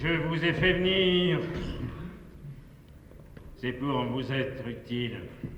Je vous ai fait venir. C'est pour vous être utile.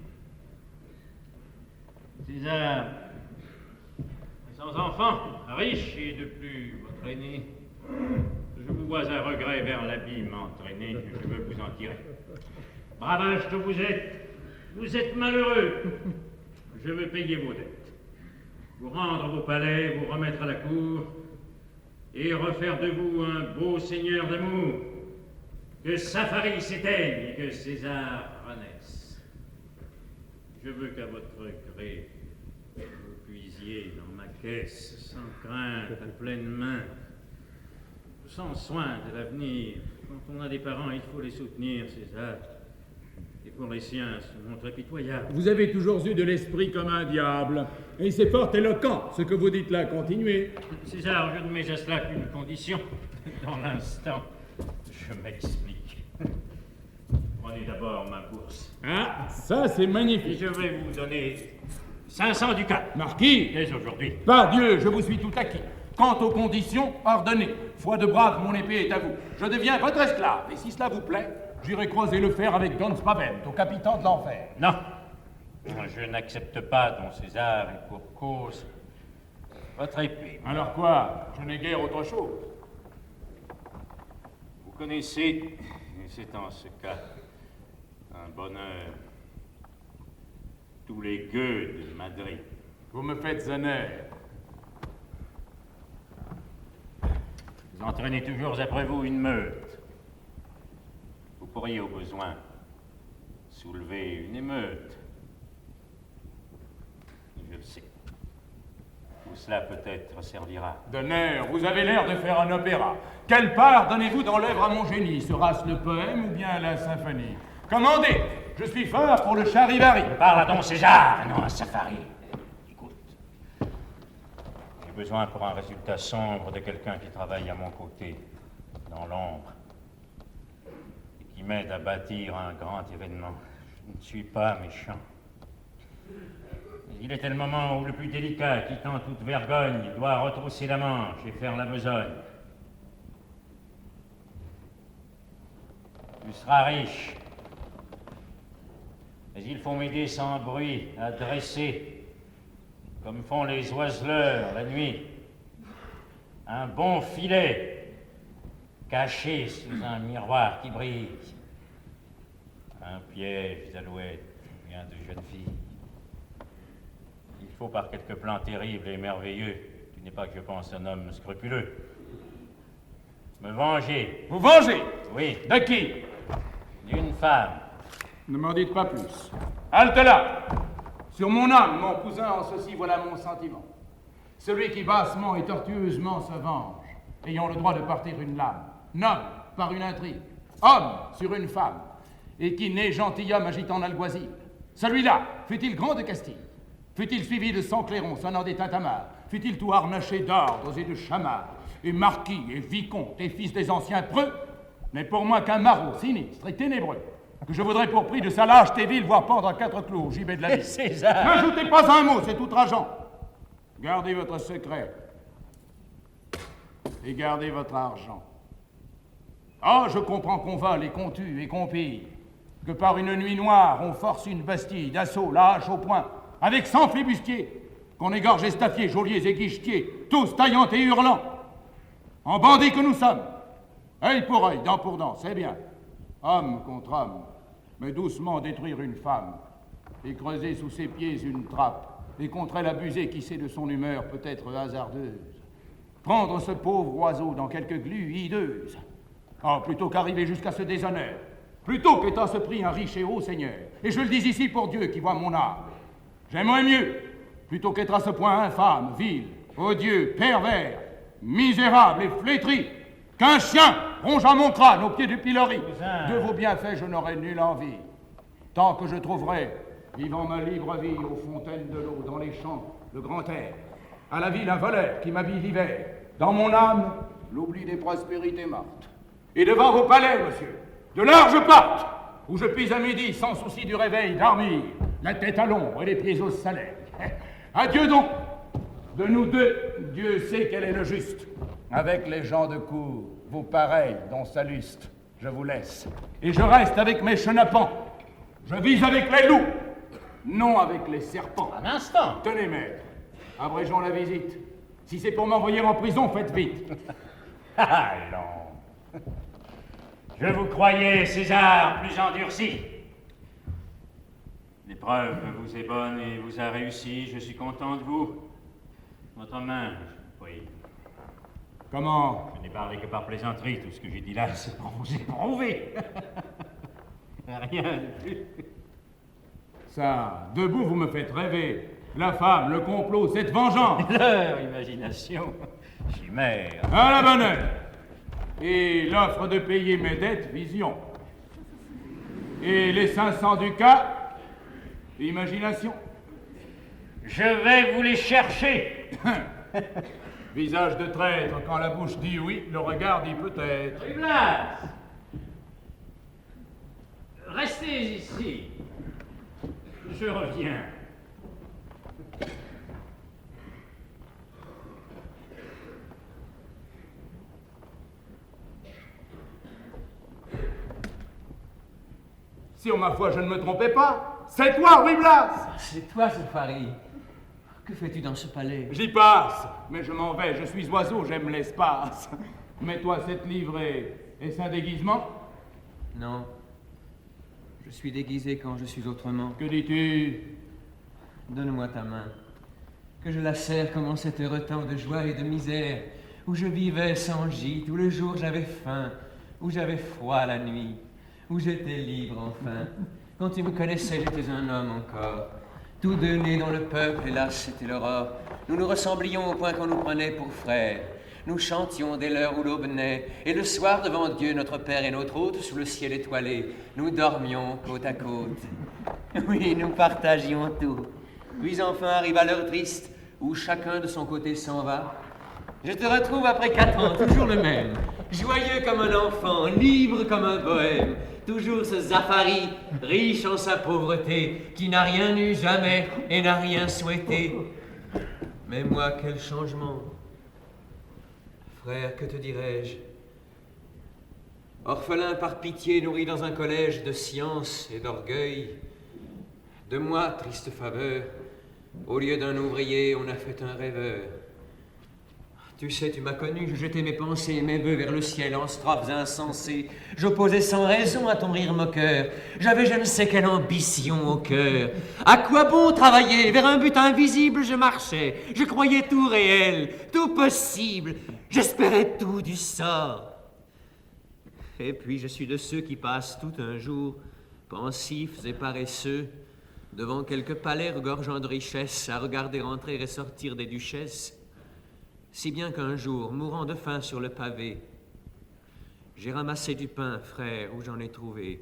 César, sans enfant, riche et de plus votre aîné, je vous vois à regret vers l'abîme entraîné, je veux vous en tirer. Bravage que vous êtes malheureux. Je veux payer vos dettes, vous rendre vos palais, vous remettre à la cour, et refaire de vous un beau seigneur d'amour, que Sapharie s'éteigne et que César renaisse. Je veux qu'à votre gré, vous puisiez dans ma caisse, sans crainte, à pleine main, sans soin de l'avenir. Quand on a des parents, il faut les soutenir, César. Et pour les siens, se montrer pitoyable. Vous avez toujours eu de l'esprit comme un diable. Et c'est fort éloquent, ce que vous dites là. Continuez. César, je ne mets à cela qu'une condition. Dans l'instant, je m'explique. Prenez d'abord ma bourse. Ah, ça c'est Et magnifique. je vais vous donner 500 ducats. Marquis, Dès aujourd'hui. par Dieu, je vous suis tout acquis. Quant aux conditions, ordonnez. Foi de brave, mon épée est à vous. Je deviens votre esclave, et si cela vous plaît, j'irai croiser le fer avec Don Spavent, au capitaine de l'enfer. Non, je n'accepte pas, don César, et pour cause, votre épée. Alors quoi? Je n'ai guère autre chose. Vous connaissez, et c'est en ce cas un bonheur, tous les gueux de Madrid. Vous me faites honneur. Vous entraînez toujours après vous une meute. Vous pourriez au besoin soulever une émeute. Je le sais. Où cela peut-être servira. D'honneur, vous avez l'air de faire un opéra. Quelle part donnez-vous dans l'œuvre à mon génie? Sera-ce le poème ou bien la symphonie? Commandez, je suis fort pour le charivari. Parle à don César, non à Sapharie. Écoute. J'ai besoin pour un résultat sombre de quelqu'un qui travaille à mon côté, dans l'ombre, et qui m'aide à bâtir un grand événement. Je ne suis pas méchant. Mais il était le moment où le plus délicat, quittant toute vergogne, doit retrousser la manche et faire la besogne. Tu seras riche. Mais il faut m'aider sans bruit à dresser, comme font les oiseleurs la nuit, un bon filet caché sous un miroir qui brille. Un piège d'alouette, bien de jeune fille. Il faut par quelques plans terribles et merveilleux, tu n'es pas que je pense un homme scrupuleux, me venger. Vous vengez? Oui, De qui? d'une femme. Ne m'en dites pas plus. Halte là! Sur mon âme, mon cousin, en ceci, voilà mon sentiment. Celui qui bassement et tortueusement se venge, ayant le droit de partir une lame, noble par une intrigue, homme sur une femme, et qui naît gentilhomme agitant l'alguazil. Celui-là, fut-il grand de Castille? Fut-il suivi de 100 clairons sonnant des tintamarres? Fut-il tout harnaché d'ordres et de chamarres? Et marquis, et vicomte, et fils des anciens preux? N'est pour moi qu'un maraud sinistre et ténébreux, que je voudrais pour prix de sa lâcheté vile voir pendre à 4 clous au gibet de la vie. César! N'ajoutez pas un mot, c'est outrageant. Gardez votre secret. Et gardez votre argent. Ah, je comprends qu'on vole et qu'on tue et qu'on pille, que par une nuit noire on force une Bastille d'assaut, la hache au poing, avec 100 flibustiers, qu'on égorge estafiers, geôliers et guichetiers, tous taillant et hurlant. En bandits que nous sommes, œil pour œil, dent pour dent, c'est bien. Homme contre homme, mais doucement détruire une femme, et creuser sous ses pieds une trappe, et contre elle abuser qui sait de son humeur peut-être hasardeuse. Prendre ce pauvre oiseau dans quelque glu hideuse. Oh, plutôt qu'arriver jusqu'à ce déshonneur, plutôt qu'étant ce prix un riche et haut seigneur, et je le dis ici pour Dieu qui voit mon âme, j'aimerais mieux, plutôt qu'être à ce point infâme, vil, odieux, pervers, misérable et flétri, qu'un chien ronge à mon crâne au pied du pilori. De vos bienfaits, je n'aurai nulle envie. Tant que je trouverai, vivant ma libre vie aux fontaines de l'eau, dans les champs, le grand air, à la ville un voleur qui m'habille l'hiver, dans mon âme, l'oubli des prospérités mortes. Et devant vos palais, monsieur, de larges portes, où je puis à midi, sans souci du réveil, dormir, la tête à l'ombre et les pieds au soleil. Adieu donc. De nous deux, Dieu sait quel est le juste. Avec les gens de cour, vos pareils, dont Salluste, je vous laisse. Et je reste avec mes chenapans. Je vise avec les loups, non avec les serpents. Un instant. Tenez, maître, abrégeons la visite. Si c'est pour m'envoyer en prison, faites vite. Allons. Je vous croyais, César, plus endurci. L'épreuve vous est bonne et vous a réussi. Je suis content de vous. Votre main, oui. Comment? Je n'ai parlé que par plaisanterie. Tout ce que j'ai dit là, c'est pour vous éprouver. Rien de plus. Ça, debout, vous me faites rêver. La femme, le complot, cette vengeance. Leur imagination chimère. À la bonne heure. Et l'offre de payer mes dettes, vision. Et les 500 ducats, imagination. Je vais vous les chercher. Visage de traître, quand la bouche dit oui, le regard dit peut-être. Riblas, restez ici. Je reviens. Sur ma foi, je ne me trompais pas. C'est toi, Ruy Blas. C'est toi, Zafari. Que fais-tu dans ce palais? J'y passe, mais je m'en vais. Je suis oiseau, j'aime l'espace. Mets-toi cette livrée. Est-ce un déguisement? Non. Je suis déguisé quand je suis autrement. Que dis-tu? Donne-moi ta main. Que je la serre comme en cet heureux temps de joie et de misère, où je vivais sans gîte, où le jour j'avais faim, où j'avais froid la nuit, où j'étais libre enfin. Quand tu me connaissais, j'étais un homme encore. Tous deux nés dans le peuple, hélas, c'était l'aurore. Nous nous ressemblions au point qu'on nous prenait pour frères. Nous chantions dès l'heure où l'aube naît, et le soir devant Dieu, notre Père et notre Hôte, sous le ciel étoilé, nous dormions côte à côte. Oui, nous partagions tout. Puis enfin arriva l'heure triste, où chacun de son côté s'en va. Je te retrouve après 4 ans, toujours le même, joyeux comme un enfant, libre comme un bohème, toujours ce Zafari, riche en sa pauvreté, qui n'a rien eu jamais et n'a rien souhaité. Mais moi, quel changement! Frère, que te dirais-je? Orphelin par pitié, nourri dans un collège de science et d'orgueil, de moi, triste faveur, au lieu d'un ouvrier, on a fait un rêveur. Tu sais, tu m'as connu, je jetais mes pensées et mes vœux vers le ciel en strophes insensées. J'opposais sans raison à ton rire moqueur. J'avais je ne sais quelle ambition au cœur. À quoi bon travailler? Vers un but invisible je marchais. Je croyais tout réel, tout possible. J'espérais tout du sort. Et puis je suis de ceux qui passent tout un jour, pensifs et paresseux, devant quelques palais regorgeant de richesses, à regarder entrer et sortir des duchesses. Si bien qu'un jour, mourant de faim sur le pavé, j'ai ramassé du pain, frère, où j'en ai trouvé,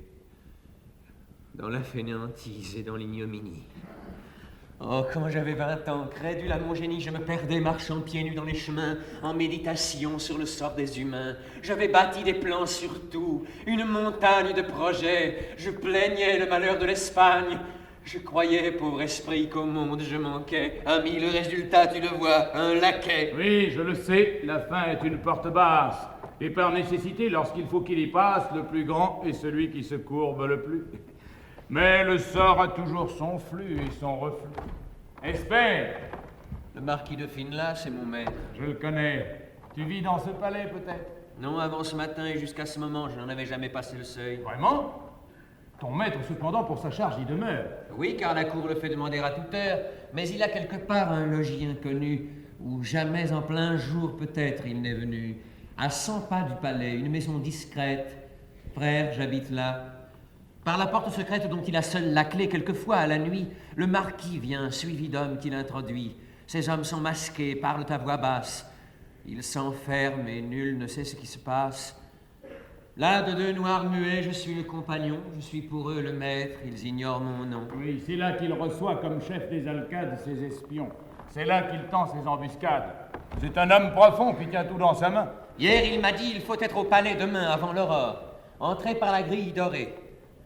dans la fainéantise et dans l'ignominie. Oh, quand j'avais 20 ans, crédule à mon génie, je me perdais marchant pieds nus dans les chemins, en méditation sur le sort des humains. J'avais bâti des plans sur tout, une montagne de projets. Je plaignais le malheur de l'Espagne. Je croyais, pauvre esprit, qu'au monde je manquais. Ami, le résultat, tu le vois, un laquais. Oui, je le sais, la fin est une porte basse. Et par nécessité, lorsqu'il faut qu'il y passe, le plus grand est celui qui se courbe le plus. Mais le sort a toujours son flux et son reflux. Espère! Le marquis de Finlas, c'est mon maître. Je le connais. Tu vis dans ce palais, peut-être? Non, avant ce matin et jusqu'à ce moment, je n'en avais jamais passé le seuil. Vraiment? Ton maître, cependant, pour sa charge, y demeure. Oui, car la cour le fait demander à toute heure, mais il a quelque part un logis inconnu, où jamais en plein jour, peut-être, il n'est venu. À 100 pas du palais, une maison discrète. Frère, j'habite là. Par la porte secrète dont il a seul la clé, quelquefois, à la nuit, le marquis vient, suivi d'hommes qu'il introduit. Ces hommes sont masqués, parlent à voix basse. Ils s'enferment et nul ne sait ce qui se passe. Là, de deux noirs muets, je suis le compagnon, je suis pour eux le maître, ils ignorent mon nom. Oui, c'est là qu'il reçoit comme chef des alcades ses espions. C'est là qu'il tend ses embuscades. C'est un homme profond qui tient tout dans sa main. Hier, il m'a dit, il faut être au palais demain, avant l'aurore. Entrez par la grille dorée.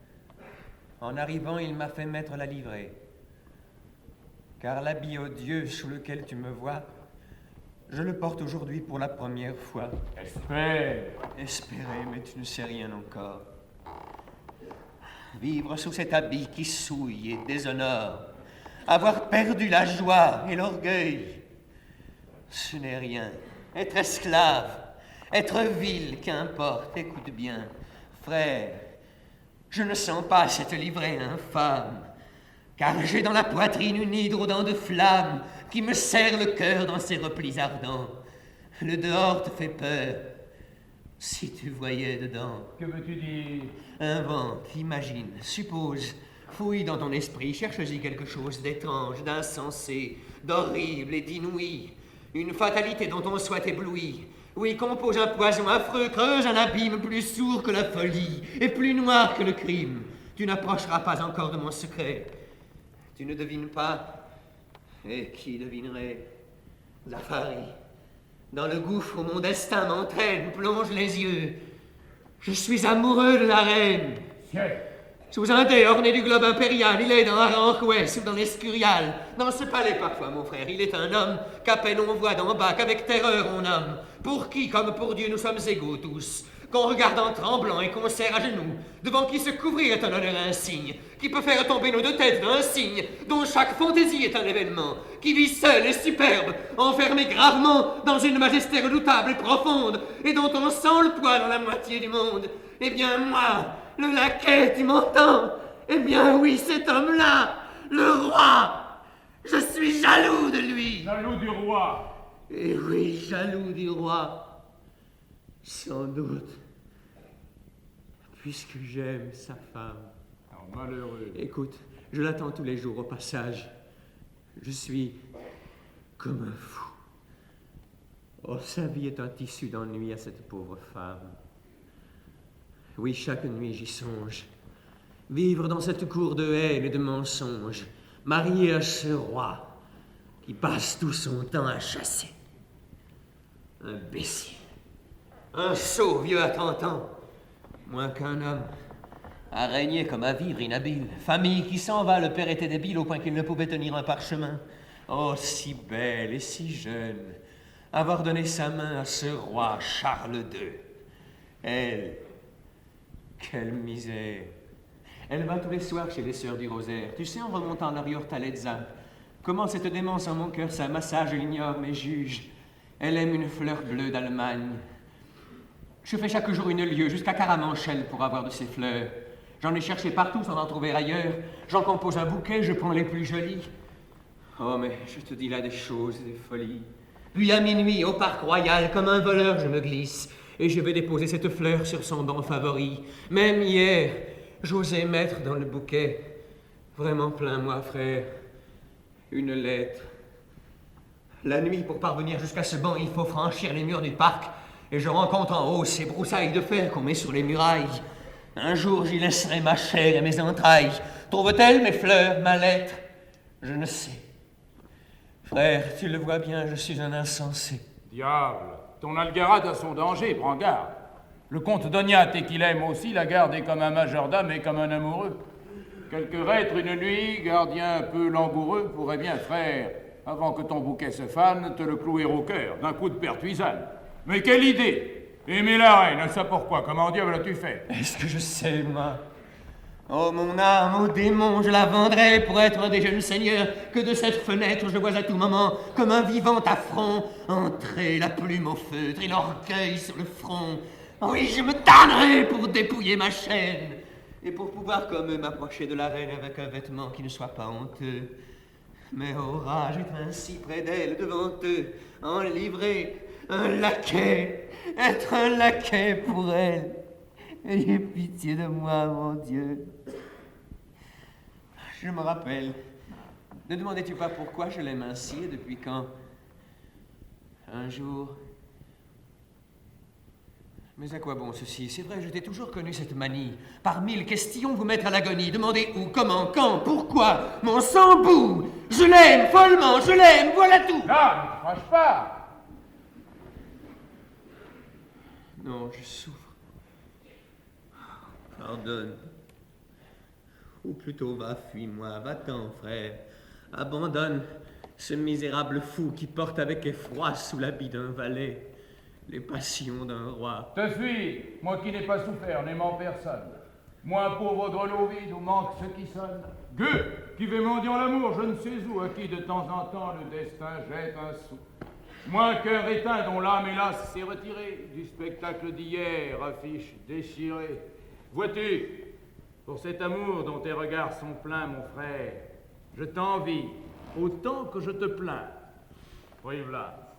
En arrivant, il m'a fait mettre la livrée. Car l'habit odieux sous lequel tu me vois Je le porte aujourd'hui pour la première fois. Espère. Espérer, mais tu ne sais rien encore. Vivre sous cet habit qui souille et déshonore, avoir perdu la joie et l'orgueil, ce n'est rien. Être esclave, être vil, qu'importe, écoute bien. Frère, je ne sens pas cette livrée infâme, car j'ai dans la poitrine une hydre aux dents de flamme qui me serre le cœur dans ses replis ardents. Le dehors te fait peur, si tu voyais dedans. Que veux-tu dire? Invente, imagine, suppose, fouille dans ton esprit, cherche-y quelque chose d'étrange, d'insensé, d'horrible et d'inouï, une fatalité dont on soit ébloui. Oui, compose un poison affreux, creuse un abîme plus sourd que la folie et plus noir que le crime. Tu n'approcheras pas encore de mon secret. Tu ne devines pas. Et qui devinerait? Zafari, dans le gouffre où mon destin m'entraîne, plonge les yeux. Je suis amoureux de la reine. Ciel. Sous un dé orné du globe impérial, il est dans Aranjuez ou dans l'Escurial. Dans ce palais parfois, mon frère, il est un homme qu'à peine on voit d'en bas, qu'avec terreur on nomme. Pour qui, comme pour Dieu, nous sommes égaux tous, qu'on regarde en tremblant et qu'on serre à genoux, devant qui se couvrir est un honneur insigne, qui peut faire tomber nos deux têtes d'un signe, dont chaque fantaisie est un événement, qui vit seul et superbe, enfermé gravement dans une majesté redoutable et profonde, et dont on sent le poids dans la moitié du monde. Eh bien, moi, le laquais, tu m'entends? Eh bien, oui, cet homme-là, le roi, je suis jaloux de lui. Jaloux du roi. Eh oui, jaloux du roi. Sans doute, puisque j'aime sa femme. Oh, malheureux. Écoute, je l'attends tous les jours au passage. Je suis comme un fou. Oh, sa vie est un tissu d'ennui à cette pauvre femme. Oui, chaque nuit j'y songe. Vivre dans cette cour de haine et de mensonges, marié à ce roi qui passe tout son temps à chasser. Imbécile. Un sot vieux à 30 ans, moins qu'un homme, à régner comme à vivre inhabile. Famille qui s'en va, le père était débile au point qu'il ne pouvait tenir un parchemin. Oh, si belle et si jeune, avoir donné sa main à ce roi Charles II. Elle, quelle misère. Elle va tous les soirs chez les sœurs du rosaire. Tu sais, en remontant la rue Hortalezza, comment cette démence en mon cœur s'amassage, je l'ignore, mais juge. Elle aime une fleur bleue d'Allemagne. Je fais chaque jour une lieue jusqu'à Caramanchel pour avoir de ces fleurs. J'en ai cherché partout sans en trouver ailleurs. J'en compose un bouquet, je prends les plus jolies. Oh, mais je te dis là des choses, des folies. Puis à minuit, au parc royal, comme un voleur, je me glisse. Et je vais déposer cette fleur sur son banc favori. Même hier, j'osais mettre dans le bouquet, vraiment plein moi, frère, une lettre. La nuit, pour parvenir jusqu'à ce banc, il faut franchir les murs du parc. Et je rencontre en haut ces broussailles de fer qu'on met sur les murailles. Un jour, j'y laisserai ma chair et mes entrailles. Trouve-t-elle mes fleurs, ma lettre? Je ne sais. Frère, tu le vois bien, je suis un insensé. Diable, ton algarade a son danger, prends garde. Le comte d'Ognat, et qu'il aime aussi, la garder comme un majordome et comme un amoureux. Quelque reître une nuit, gardien un peu langoureux, pourrait bien, frère, avant que ton bouquet se fane, te le clouer au cœur, d'un coup de pertuisane. Mais quelle idée! Aimer la reine, ça pourquoi? Comment diable l'as-tu fait? Est-ce que je sais, moi? Oh, mon âme, ô démon, je la vendrai pour être un des jeunes seigneurs que de cette fenêtre je vois à tout moment, comme un vivant affront, entrer la plume au feutre et l'orgueil sur le front. Oui, je me tannerai pour dépouiller ma chaîne, et pour pouvoir comme eux m'approcher de la reine avec un vêtement qui ne soit pas honteux. Mais oh, rage, être ainsi près d'elle, devant eux, en livrée, un laquais, être un laquais pour elle. Ayez pitié de moi, mon Dieu. Je me rappelle. Ne demandais-tu pas pourquoi je l'aime ainsi et depuis quand? Un jour. Mais à quoi bon ceci? C'est vrai, je t'ai toujours connu cette manie. Par 1000 questions, vous mettre à l'agonie. Demandez où, comment, quand, pourquoi. Mon sang bout. Je l'aime follement, je l'aime, voilà tout. Là, ne crache pas. Non, je souffre. Pardonne. Ou plutôt va, fuis-moi, va-t'en, frère. Abandonne Ce misérable fou qui porte avec effroi sous l'habit d'un valet les passions d'un roi. Te fuis, moi qui n'ai pas souffert, n'aimant personne. Moi, pauvre grelot vide où manque ce qui sonne. Gueux, qui veut mendiant l'amour, je ne sais où, à qui de temps en temps le destin jette un sou. Moi, cœur éteint dont l'âme, hélas, s'est retirée du spectacle d'hier, affiche déchirée. Vois-tu, pour cet amour dont tes regards sont pleins, mon frère, je t'envie autant que je te plains. Oui, voilà.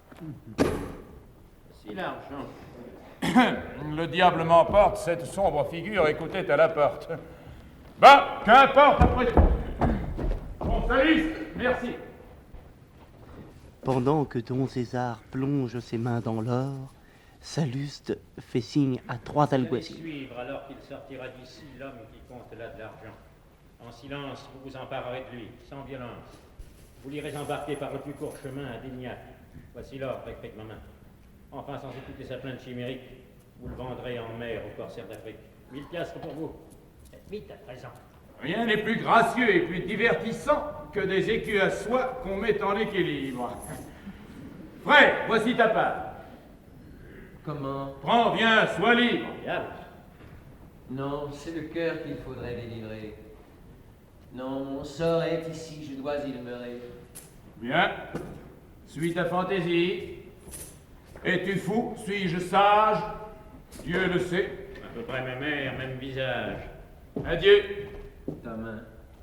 Si l'argent. Le diable m'emporte, cette sombre figure écoutait à la porte. Bah, qu'importe après tout. Bon, salut, merci. Pendant que Don César plonge ses mains dans l'or, Salluste fait signe à 3 alguacils. Suivre alors qu'il sortira d'ici l'homme qui compte là de l'argent. En silence, vous vous emparerez de lui, sans violence. Vous l'irez embarquer par le plus court chemin à Dignac. Voici l'or récré de ma main. Enfin, sans écouter sa plainte chimérique, vous le vendrez en mer aux corsaires d'Afrique. 1000 piastres pour vous. Faites vite à présent. Rien n'est plus gracieux et plus divertissant que des écus à soie qu'on met en équilibre. Frère, voici ta part. Comment? Prends, viens, sois libre. Diable. Non, c'est le cœur qu'il faudrait délivrer. Non, mon sort est ici, je dois y demeurer. Bien, suis ta fantaisie. Es-tu fou? Suis-je sage? Dieu le sait. À peu près même air, même visage. Adieu. Ta main.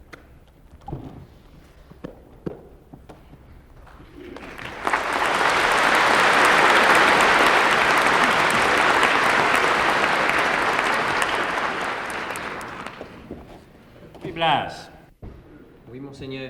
Blas, Oui, monseigneur.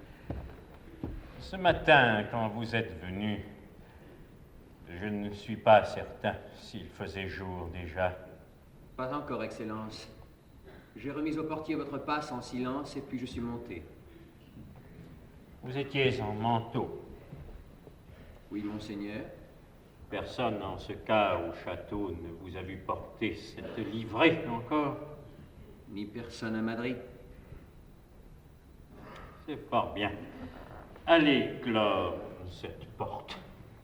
ce matin, quand vous êtes venu, je ne suis pas certain s'il faisait jour déjà. Pas encore, Excellence. J'ai remis au portier votre passe en silence et puis je suis monté. Vous étiez en manteau. Oui, monseigneur. Personne en ce cas au château ne vous a vu porter cette livrée encore. Ni personne à Madrid. C'est fort bien. Allez clore cette porte.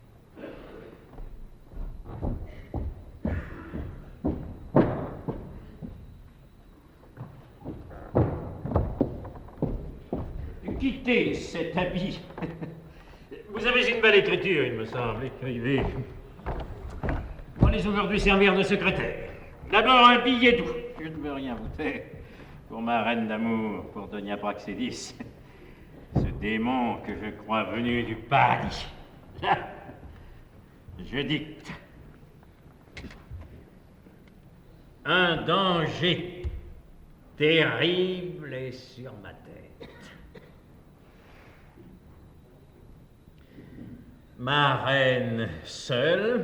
Quittez cet habit. Vous avez une belle écriture, il me semble. Écrivez. Allez aujourd'hui servir de secrétaire. D'abord un billet doux. Je ne veux rien vous faire. Pour ma reine d'amour, pour Donia Praxédis. Ce démon que je crois venu du paradis. Là, je dicte. Un danger terrible est sur ma tête. Ma reine seule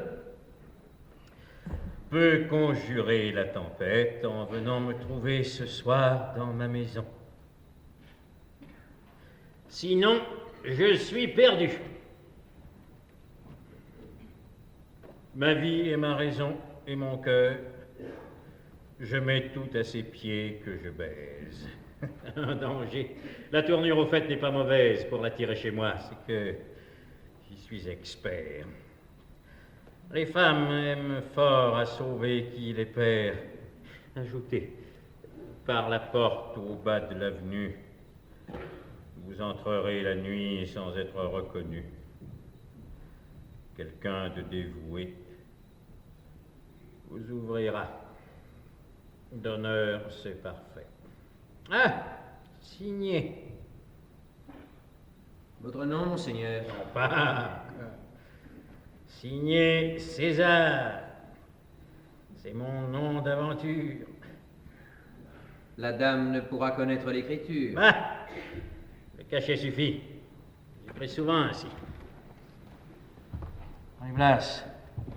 peut conjurer la tempête en venant me trouver ce soir dans ma maison. Sinon, je suis perdu. Ma vie et ma raison et mon cœur, je mets tout à ses pieds que je baise. Un danger. La tournure au fait n'est pas mauvaise pour l'attirer chez moi, c'est que j'y suis expert. Les femmes aiment fort à sauver qui les perd. Ajoutez, par la porte au bas de l'avenue, vous entrerez la nuit sans être reconnu. Quelqu'un de dévoué vous ouvrira. D'honneur, c'est parfait. Ah, signez. Votre nom, monseigneur? Non pas. Signé César. C'est mon nom d'aventure. La dame ne pourra connaître l'écriture. Ah, le cachet suffit. J'ai pris souvent ainsi. Blas,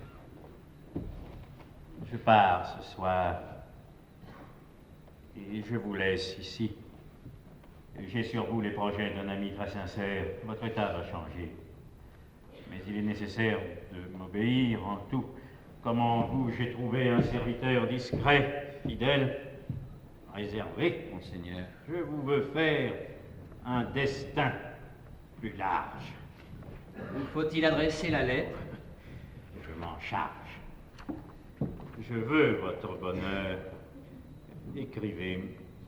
je pars ce soir. Et je vous laisse ici. J'ai sur vous les projets d'un ami très sincère. Votre état va changer. Mais il est nécessaire de m'obéir en tout. Comme en vous, j'ai trouvé un serviteur discret, fidèle, réservé. Monseigneur. Je vous veux faire un destin plus large. Où faut-il adresser la lettre? Je m'en charge. Je veux votre bonheur. Écrivez.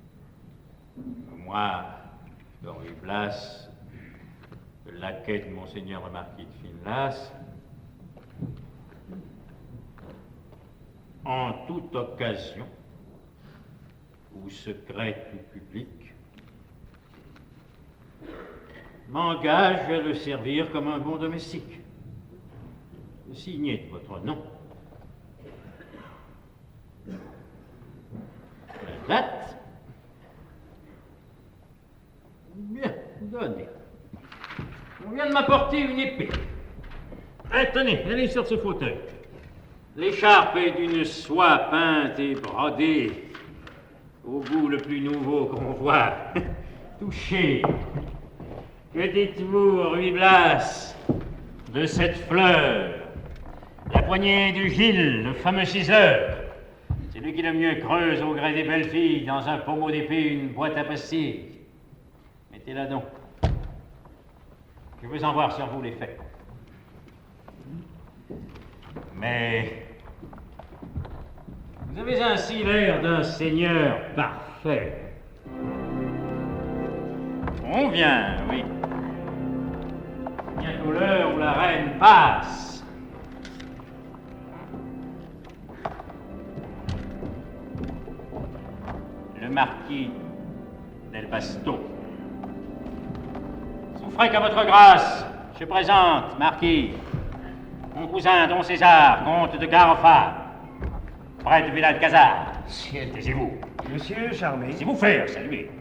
Moi, Henri Blas, le laquais de Monseigneur le Marquis de Finlas, en toute occasion, ou secrète ou publique, m'engage à le servir comme un bon domestique. Signez de votre nom. La date. Bien, donnez. On vient de m'apporter une épée. Tenez, elle est sur ce fauteuil. L'écharpe est d'une soie peinte et brodée, au goût le plus nouveau qu'on voit. Touchez. Que dites-vous, Ruy Blas, de cette fleur? La poignée de Gilles, le fameux ciseleur. C'est lui qui le mieux creuse au gré des belles filles dans un pommeau d'épée une boîte à pastilles. Mettez-la donc. Je veux en voir sur vous l'effet. Mais vous avez ainsi l'air d'un seigneur parfait. On vient, oui. Bientôt l'heure où la reine passe. Le marquis del Basto. Souffrez qu'à votre grâce, je présente, marquis, mon cousin Don César, comte de Garofa, près de Villalcazar. Taisez-vous. Monsieur charmé. Si vous faire saluer.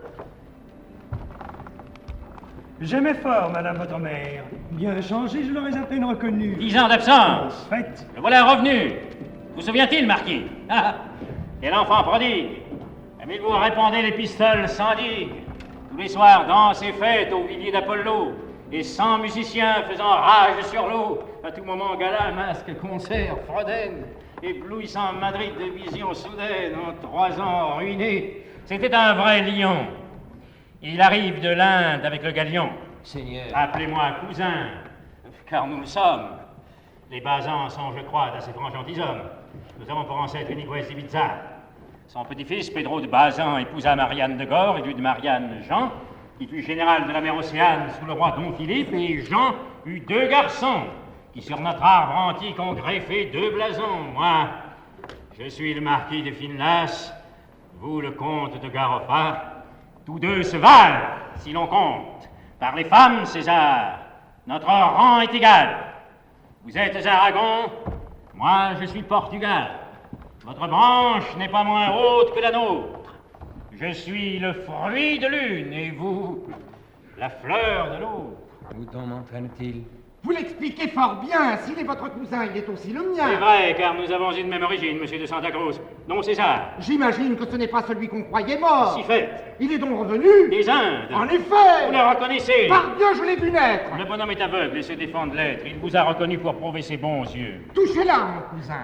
J'aimais fort, madame votre mère. Bien changé, je l'aurais à peine reconnu. 10 ans d'absence. Faites. Le voilà revenu. Vous souvient-il, marquis? Quel enfant prodigue. Aimez-vous répandez les pistoles sans digue. Tous les soirs, danse et fête au villiers d'Apollo. Et 100 musiciens faisant rage sur l'eau. À tout moment, gala, masque, concert, Frodène. Éblouissant Madrid de visions soudaines. En 3 ans ruiné. C'était un vrai lion. Il arrive de l'Inde avec le galion. Seigneur. Appelez-moi cousin, car nous le sommes. Les Bazans sont, je crois, d'assez grands gentilshommes. Nous avons pour ancêtre Iniguez d'Ibiza. Son petit-fils, Pedro de Bazan, épousa Marianne de Gore, et eut de Marianne Jean, qui fut général de la mer Océane sous le roi Don Philippe, et Jean eut 2 garçons, qui sur notre arbre antique ont greffé 2 blasons. Moi, je suis le marquis de Finlas, vous le comte de Garofa. Tous 2 se valent, si l'on compte. Par les femmes, César, notre rang est égal. Vous êtes Aragon, moi je suis Portugal. Votre branche n'est pas moins haute que la nôtre. Je suis le fruit de l'une et vous, la fleur de l'autre. Où donc m'entraîne-t-il? Vous l'expliquez fort bien. S'il est votre cousin, il est aussi le mien. C'est vrai, car nous avons une même origine, monsieur de Santa Cruz. Non, César. J'imagine que ce n'est pas celui qu'on croyait mort. Si fait. Il est donc revenu. Des Indes. En effet. Vous le reconnaissez. Pardieu, je l'ai vu naître. Le bonhomme est aveugle et se défend de l'être. Il vous a reconnu pour prouver ses bons yeux. Touchez-la, mon cousin.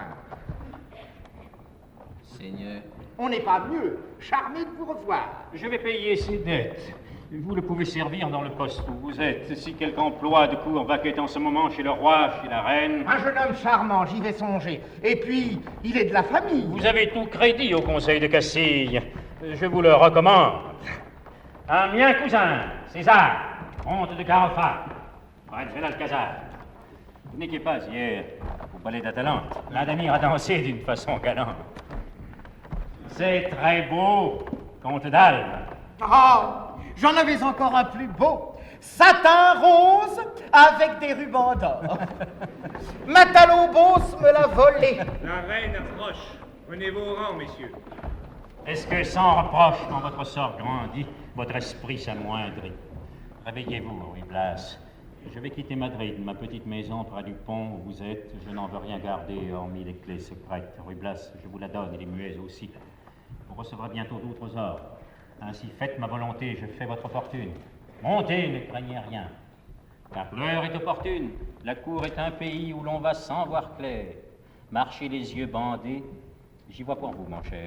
Seigneur. On n'est pas mieux. Charmé de vous revoir. Je vais payer ses dettes. Vous le pouvez servir dans le poste où vous êtes. Si quelque emploi de cour vaquait en ce moment chez le roi, chez la reine... Un jeune homme charmant, j'y vais songer. Et puis, il est de la famille. Vous avez tout crédit au conseil de Castille. Je vous le recommande. Un mien cousin, César, comte de Garofa, près de Villalcazar. Vous n'étiez pas hier au palais d'Atalante. L'Adamir a dansé d'une façon galante. C'est très beau, comte d'Albe. Oh, j'en avais encore un plus beau. Satin rose avec des rubans d'or. Matalobos me l'a volé. La reine approche. Prenez vos rangs, messieurs. Est-ce que sans reproche, quand votre sort grandit, votre esprit s'amoindrit? Réveillez-vous, Ruy Blas. Je vais quitter Madrid, ma petite maison près du pont où vous êtes. Je n'en veux rien garder, hormis les clés secrètes. Ruy Blas, je vous la donne, et les muets aussi. Vous recevrez bientôt d'autres ordres. Ainsi, faites ma volonté, je fais votre fortune. Montez, ne craignez rien. Car l'heure est opportune. La cour est un pays où l'on va sans voir clair. Marchez les yeux bandés. J'y vois pour vous, mon cher.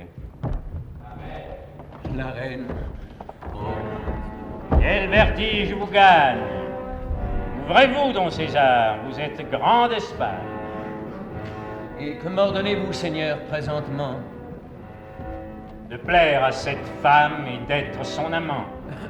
La reine. Oh. Quel vertige vous gagne! Vrai vous, don César, vous êtes grand d'Espagne. Et que m'ordonnez-vous, Seigneur, présentement? De plaire à cette femme et d'être son amant.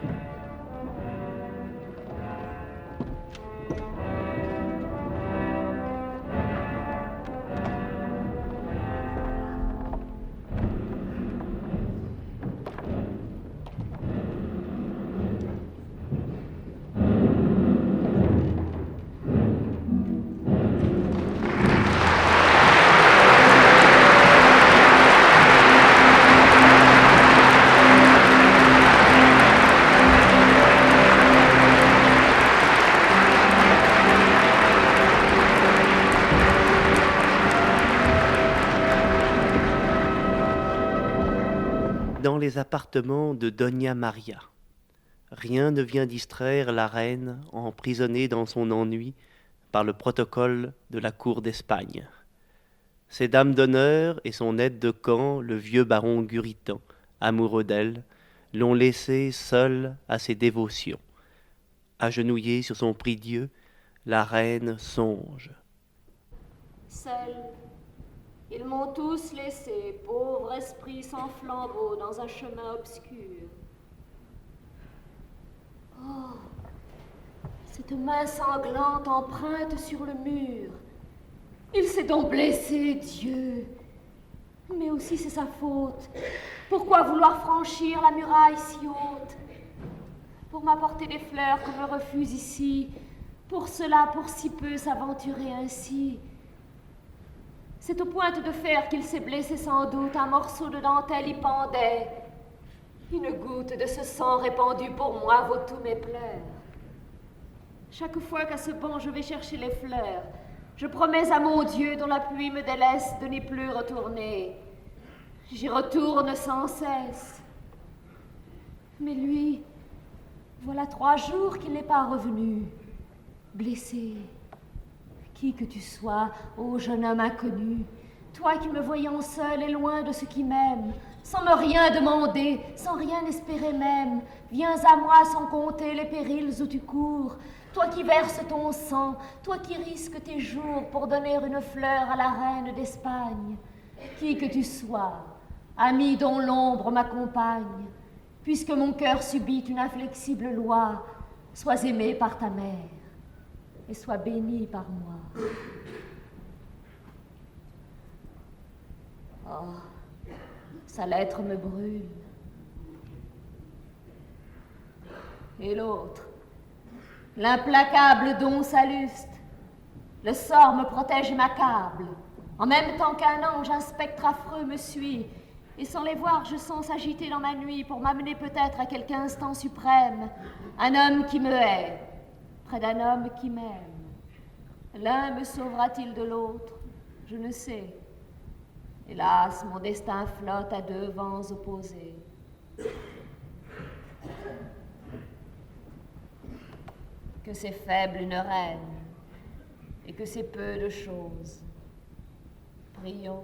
Dans les appartements de Doña Maria. Rien ne vient distraire la reine emprisonnée dans son ennui par le protocole de la cour d'Espagne. Ses dames d'honneur et son aide de camp, le vieux baron Guritan, amoureux d'elle, l'ont laissée seule à ses dévotions. Agenouillée sur son prie-dieu, la reine songe. Seule. Ils m'ont tous laissé, pauvre esprit sans flambeau, dans un chemin obscur. Oh, cette main sanglante empreinte sur le mur. Il s'est donc blessé, Dieu. Mais aussi c'est sa faute. Pourquoi vouloir franchir la muraille si haute? Pour m'apporter des fleurs qu'on me refuse ici. Pour cela, pour si peu s'aventurer ainsi. C'est aux pointes de fer qu'il s'est blessé sans doute, un morceau de dentelle y pendait. Une goutte de ce sang répandu pour moi vaut tous mes pleurs. Chaque fois qu'à ce banc je vais chercher les fleurs, je promets à mon Dieu dont la pluie me délaisse de n'y plus retourner. J'y retourne sans cesse. Mais lui, voilà 3 jours qu'il n'est pas revenu, blessé. Qui que tu sois, ô jeune homme inconnu, toi qui me voyant seul et loin de ceux qui m'aiment, sans me rien demander, sans rien espérer même, viens à moi sans compter les périls où tu cours, toi qui verses ton sang, toi qui risques tes jours pour donner une fleur à la reine d'Espagne. Qui que tu sois, ami dont l'ombre m'accompagne, puisque mon cœur subit une inflexible loi, sois aimé par ta mère et sois béni par moi. Oh, sa lettre me brûle. Et l'autre, l'implacable don Salluste, le sort me protège et m'accable. En même temps qu'un ange, un spectre affreux me suit, et sans les voir, je sens s'agiter dans ma nuit pour m'amener peut-être à quelque instant suprême, un homme qui me hait, près d'un homme qui m'aime. L'un me sauvera-t-il de l'autre? Je ne sais. Hélas, mon destin flotte à 2 vents opposés. Que c'est faible une reine, et que c'est peu de choses. Prions.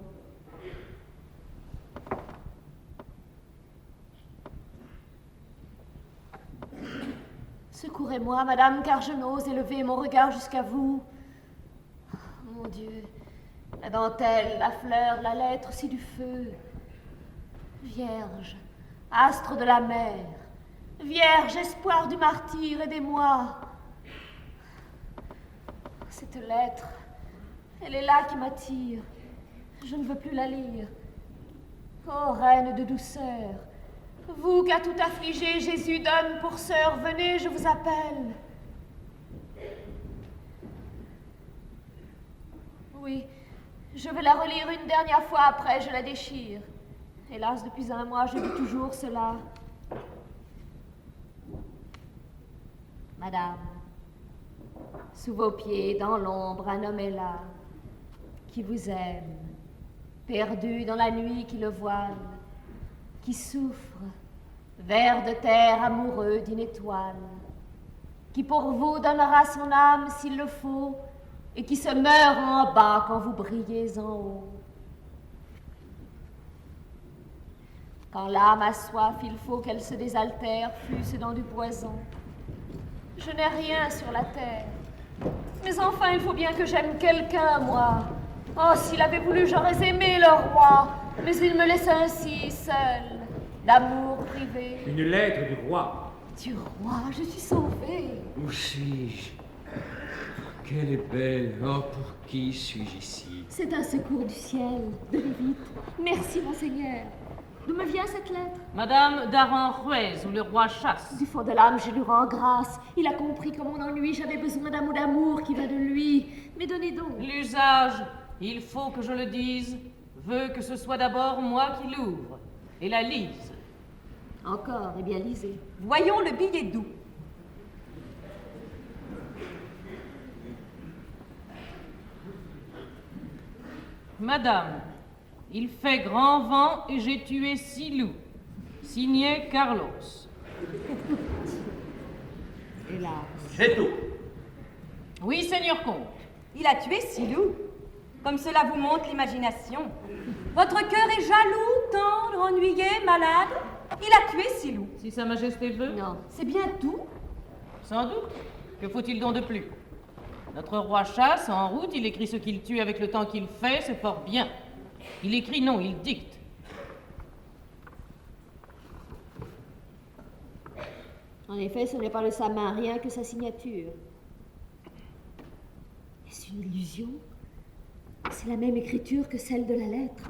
Secourez-moi, madame, car je n'ose élever mon regard jusqu'à vous. Mon Dieu, la dentelle, la fleur, la lettre, c'est du feu. Vierge, astre de la mer, Vierge, espoir du martyr, aidez-moi. Cette lettre, elle est là qui m'attire. Je ne veux plus la lire. Ô reine de douceur, vous qu'à tout affligé Jésus donne pour sœur, venez, je vous appelle. Oui, je vais la relire une dernière fois, après je la déchire. Hélas, depuis 1 mois, je lis toujours cela. Madame, sous vos pieds, dans l'ombre, un homme est là, qui vous aime, perdu dans la nuit qui le voile, qui souffre, ver de terre amoureux d'une étoile, qui pour vous donnera son âme s'il le faut, et qui se meurt en bas quand vous brillez en haut. Quand l'âme a soif, il faut qu'elle se désaltère, fût-ce dans du poison. Je n'ai rien sur la terre, Mais enfin, il faut bien que j'aime quelqu'un, moi. Oh, s'il avait voulu, j'aurais aimé le roi. Mais il me laisse ainsi, seul. L'amour privé. Une lettre du roi. Du roi, je suis sauvée. Où suis-je? Qu'elle est belle. Oh, pour qui suis-je ici? C'est un secours du ciel. Venez vite. Merci, monseigneur. D'où me vient cette lettre? Madame d'Aranjuez, où le roi chasse. Du fond de l'âme, je lui rends grâce. Il a compris que mon ennui, j'avais besoin d'un mot d'amour qui va de lui. Mais donnez donc. L'usage, il faut que je le dise, veut que ce soit d'abord moi qui l'ouvre et la lise. Encore, eh bien, lisez. Voyons le billet doux. Madame, il fait grand vent et j'ai tué 6 loups. Signé Carlos. Hélas. C'est tout. Oui, Seigneur comte. Il a tué 6 loups. Comme cela vous montre l'imagination. Votre cœur est jaloux, tendre, ennuyé, malade. Il a tué 6 loups. Si Sa Majesté veut. Non. C'est bien tout. Sans doute. Que faut-il donc de plus? Notre roi chasse, en route, il écrit ce qu'il tue avec le temps qu'il fait, c'est fort bien. Il écrit non, il dicte. En effet, ce n'est pas le Samarien que sa signature. Est-ce une illusion? C'est la même écriture que celle de la lettre.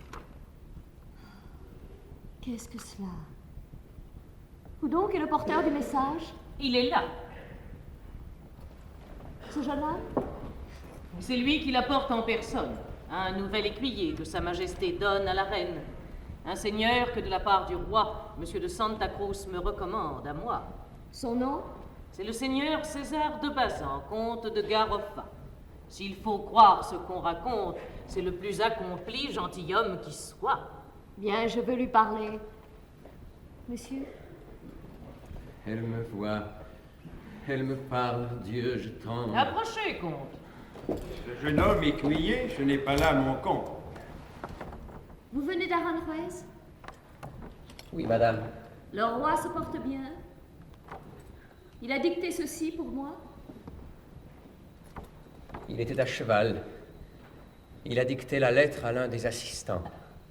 Qu'est-ce que cela? Où donc est le porteur du message? Il est là. Ce jeune homme? C'est lui qui l'apporte en personne. Un nouvel écuyer que Sa Majesté donne à la reine. Un seigneur que de la part du roi, Monsieur de Santa Cruz me recommande à moi. Son nom? C'est le seigneur César de Bazan, comte de Garofa. S'il faut croire ce qu'on raconte, c'est le plus accompli gentilhomme qui soit. Bien, je veux lui parler. Monsieur? Elle me voit. Elle me parle. Dieu, je tremble. Approchez, comte. Ce jeune homme écuyer, ce n'est pas là mon compte. Vous venez d'Aranjuez? Oui, madame. Le roi se porte bien. Il a dicté ceci pour moi. Il était à cheval. Il a dicté la lettre à l'un des assistants.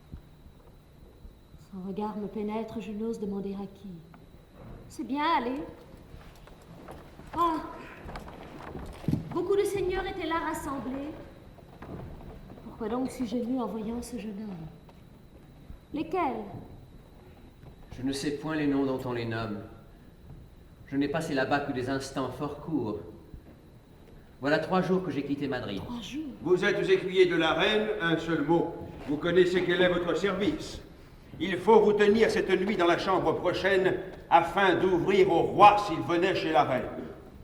Son regard me pénètre, je n'ose demander à qui. C'est bien, allez. Ah! Beaucoup de seigneurs étaient là rassemblés. Pourquoi donc suis-je ému en voyant ce jeune homme? Lesquels? Je ne sais point les noms dont on les nomme. Je n'ai passé là-bas que des instants fort courts. Voilà 3 jours que j'ai quitté Madrid. 3 jours? Vous êtes aux écuyers de la reine, un seul mot. Vous connaissez quel est votre service. Il faut vous tenir cette nuit dans la chambre prochaine afin d'ouvrir au roi s'il venait chez la reine.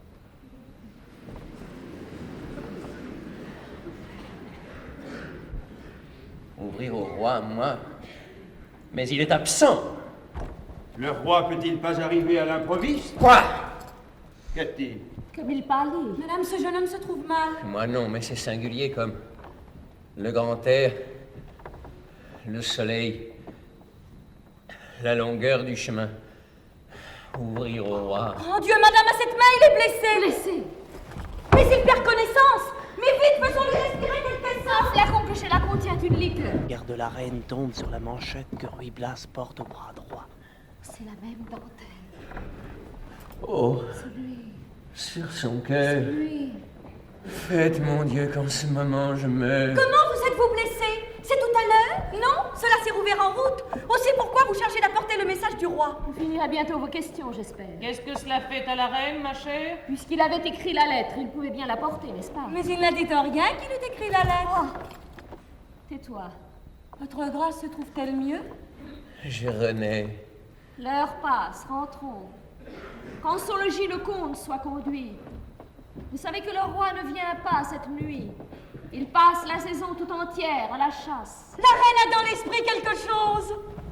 Ouvrir au roi, moi? Mais il est absent. Le roi peut-il pas arriver à l'improviste? Quoi? Qu'a-t-il? Comme il parlait. Madame, ce jeune homme se trouve mal. Moi non, mais c'est singulier comme le grand air, le soleil, la longueur du chemin. Ouvrir au roi. Oh Dieu, madame, à cette main, il est blessé. Blessé? Mais il perd connaissance. Mais vite, faisons-lui respirer quelque Un chose. flacon que chez la contient une liqueur. Le regard de la reine tombe sur la manchette que Ruy Blas porte au bras droit. C'est la même dentelle. Oh, C'est lui. sur son cœur. Lui. Faites, mon Dieu, qu'en ce moment je meurs. Comment vous êtes-vous blessé? C'est tout à l'heure? Non? Cela s'est rouvert en route. Aussi pourquoi vous cherchez d'apporter le message du roi? Vous finirez bientôt vos questions, j'espère. Qu'est-ce que cela fait à la reine, ma chère? Puisqu'il avait écrit la lettre, il pouvait bien la porter, n'est-ce pas? Mais il n'a dit en rien qu'il eût écrit la lettre. Oh. Tais-toi. Votre grâce se trouve-t-elle mieux? Je renais. L'heure passe, rentrons. Qu'en son logis le comte soit conduit. Vous savez que le roi ne vient pas cette nuit. Il passe la saison tout entière à la chasse. La reine a dans l'esprit quelque chose.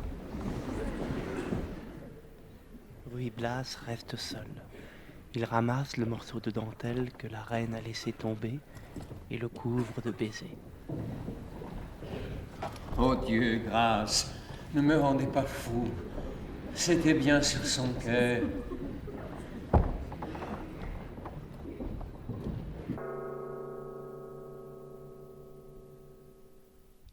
Ruy Blas reste seul. Il ramasse le morceau de dentelle que la reine a laissé tomber et le couvre de baisers. Oh Dieu, grâce, ne me rendez pas fou. C'était bien sur son cœur.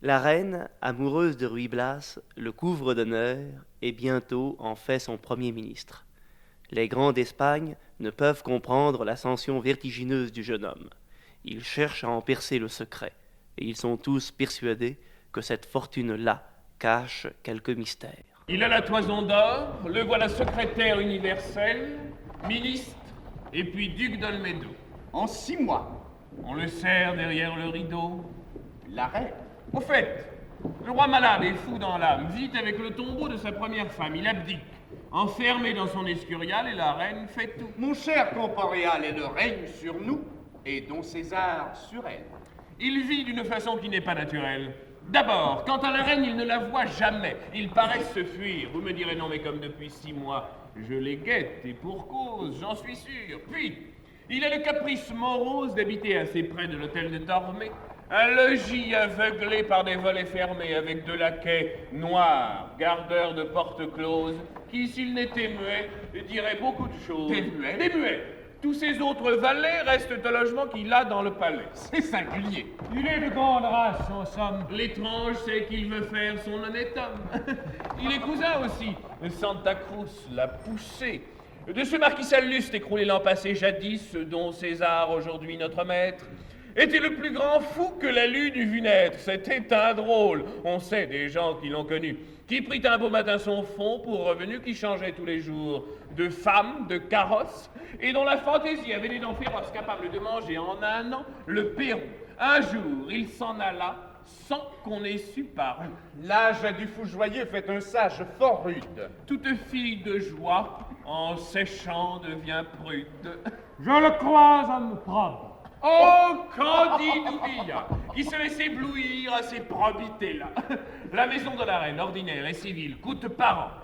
La reine, amoureuse de Ruy Blas, le couvre d'honneur et bientôt en fait son premier ministre. Les grands d'Espagne ne peuvent comprendre l'ascension vertigineuse du jeune homme. Ils cherchent à en percer le secret, et ils sont tous persuadés que cette fortune-là cache quelque mystère. Il a la toison d'or, le voilà secrétaire universel, ministre, et puis duc d'Olmedo. En 6 mois. On le serre derrière le rideau. La reine. Au fait, le roi malade et fou dans l'âme vit avec le tombeau de sa première femme, il abdique, enfermé dans son escurial, et la reine fait tout. Mon cher Comparéal est le règne sur nous, et Don César sur elle. Il vit d'une façon qui n'est pas naturelle. D'abord, quant à la reine, il ne la voit jamais. Il paraît se fuir. Vous me direz non, mais comme depuis 6 mois, je les guette, et pour cause, j'en suis sûr. Puis, il a le caprice morose d'habiter assez près de l'hôtel de Tormé, un logis aveuglé par des volets fermés avec de laquais noirs, gardeurs de portes closes, qui, s'ils n'étaient muets, diraient beaucoup de choses. Des muets? Des muets. Tous ces autres valets restent au logement qu'il a dans le palais. C'est singulier. Il est de grande race, en somme. L'étrange, c'est qu'il veut faire son honnête homme. Il est cousin aussi. Santa Cruz l'a poussé. De ce marquis Salluste écroulé l'an passé jadis, dont César, aujourd'hui notre maître, était le plus grand fou que la lune eût vu naître. C'était un drôle. On sait des gens qui l'ont connu. Qui prit un beau matin son fond pour revenu qui changeait tous les jours de femme, de carrosse, et dont la fantaisie avait des dents féroces capables de manger en un an le Pérou. Un jour, il s'en alla sans qu'on ait su par où. L'âge du fou joyeux fait un sage fort rude. Toute fille de joie, en séchant, devient prude. Je le crois homme propre. Oh, Candide Oubilla, qui se laisse éblouir à ces probités-là. La maison de la reine, ordinaire et civile, coûte par an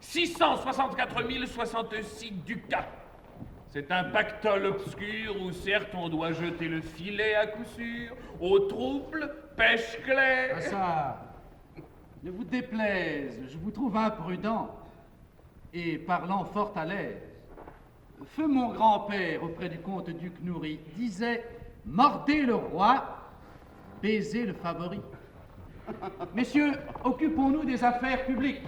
664 066 ducats. C'est un pactole obscur où certes on doit jeter le filet à coup sûr, au trouble, pêche claire. Ah ça, ne vous déplaise, je vous trouve imprudent et parlant fort à l'aise. Feu mon grand-père auprès du comte duc Nourri disait « Mordez le roi, baisez le favori ». Messieurs, occupons-nous des affaires publiques.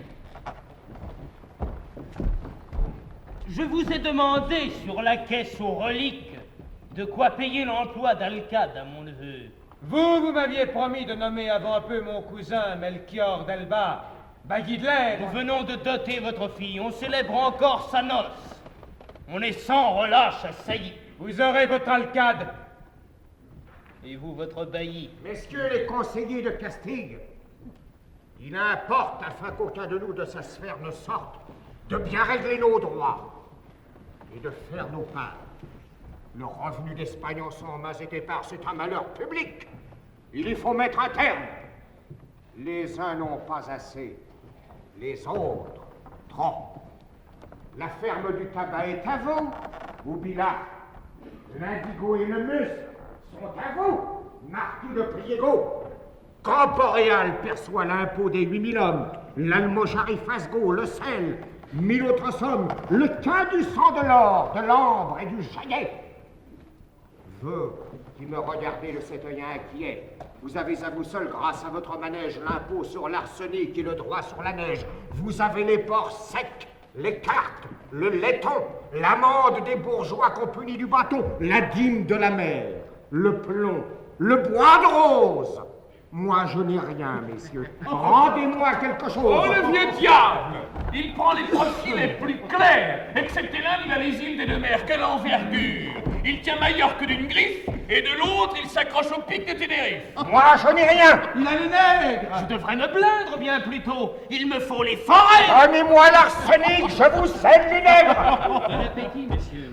Je vous ai demandé sur la caisse aux reliques de quoi payer l'emploi d'Alcade à mon neveu. Vous m'aviez promis de nommer avant peu mon cousin Melchior d'Elba, bailli de l'air. Nous venons de doter votre fille, on célèbre encore sa noce. On est sans relâche assailli. Vous aurez votre Alcade. Et vous, votre bailli. Messieurs les conseillers de Castille, il importe, afin qu'aucun de nous de sa sphère ne sorte, de bien régler nos droits et de faire nos parts. Le revenu d'Espagne en son masse et départ, c'est un malheur public. Il y faut mettre un terme. Les uns n'ont pas assez, les autres trop. La ferme du tabac est à vous, Oubilla. L'indigo et le musc sont à vous, Marquis de Priego. Comparéal perçoit l'impôt des 8000 hommes, l'almojarif Fasgo, le sel, 1000 autres sommes, le quin du sang de l'or, de l'ambre et du jaillet. Vous, qui me regardez de cet œil inquiet, vous avez à vous seul, grâce à votre manège, l'impôt sur l'arsenic et le droit sur la neige. Vous avez les ports secs, les cartes, le laiton, l'amende des bourgeois qu'on punit du bâton, la dîme de la mer, le plomb, le bois de rose. Moi, je n'ai rien, messieurs. Rendez-moi quelque chose. Oh, le vieux diable! Il prend les profils les plus clairs. Excepté l'un, il a les îles des deux mers. Quelle envergure! Il tient Majorque d'une griffe, et de l'autre, il s'accroche au pic de Ténérife. Moi, je n'ai rien. Il a les nègres. Je devrais me plaindre bien plus tôt. Il me faut les forêts. Donnez-moi l'arsenic, je vous cède les nègres. Bon appétit, messieurs.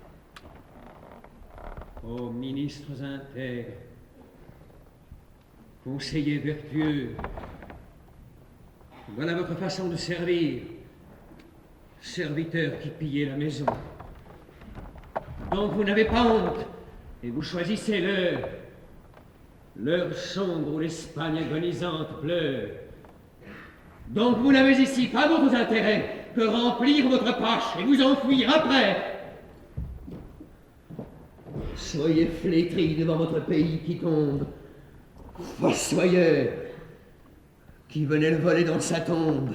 Ô ministres intègres, conseillers vertueux, voilà votre façon de servir, serviteurs qui pillez la maison. Donc vous n'avez pas honte, et vous choisissez l'heure sombre où l'Espagne agonisante pleure. Donc vous n'avez ici pas d'autres intérêts que remplir votre poche et vous enfuir après. Soyez flétris devant votre pays qui tombe. Fossoyeurs, qui venait le voler dans sa tombe.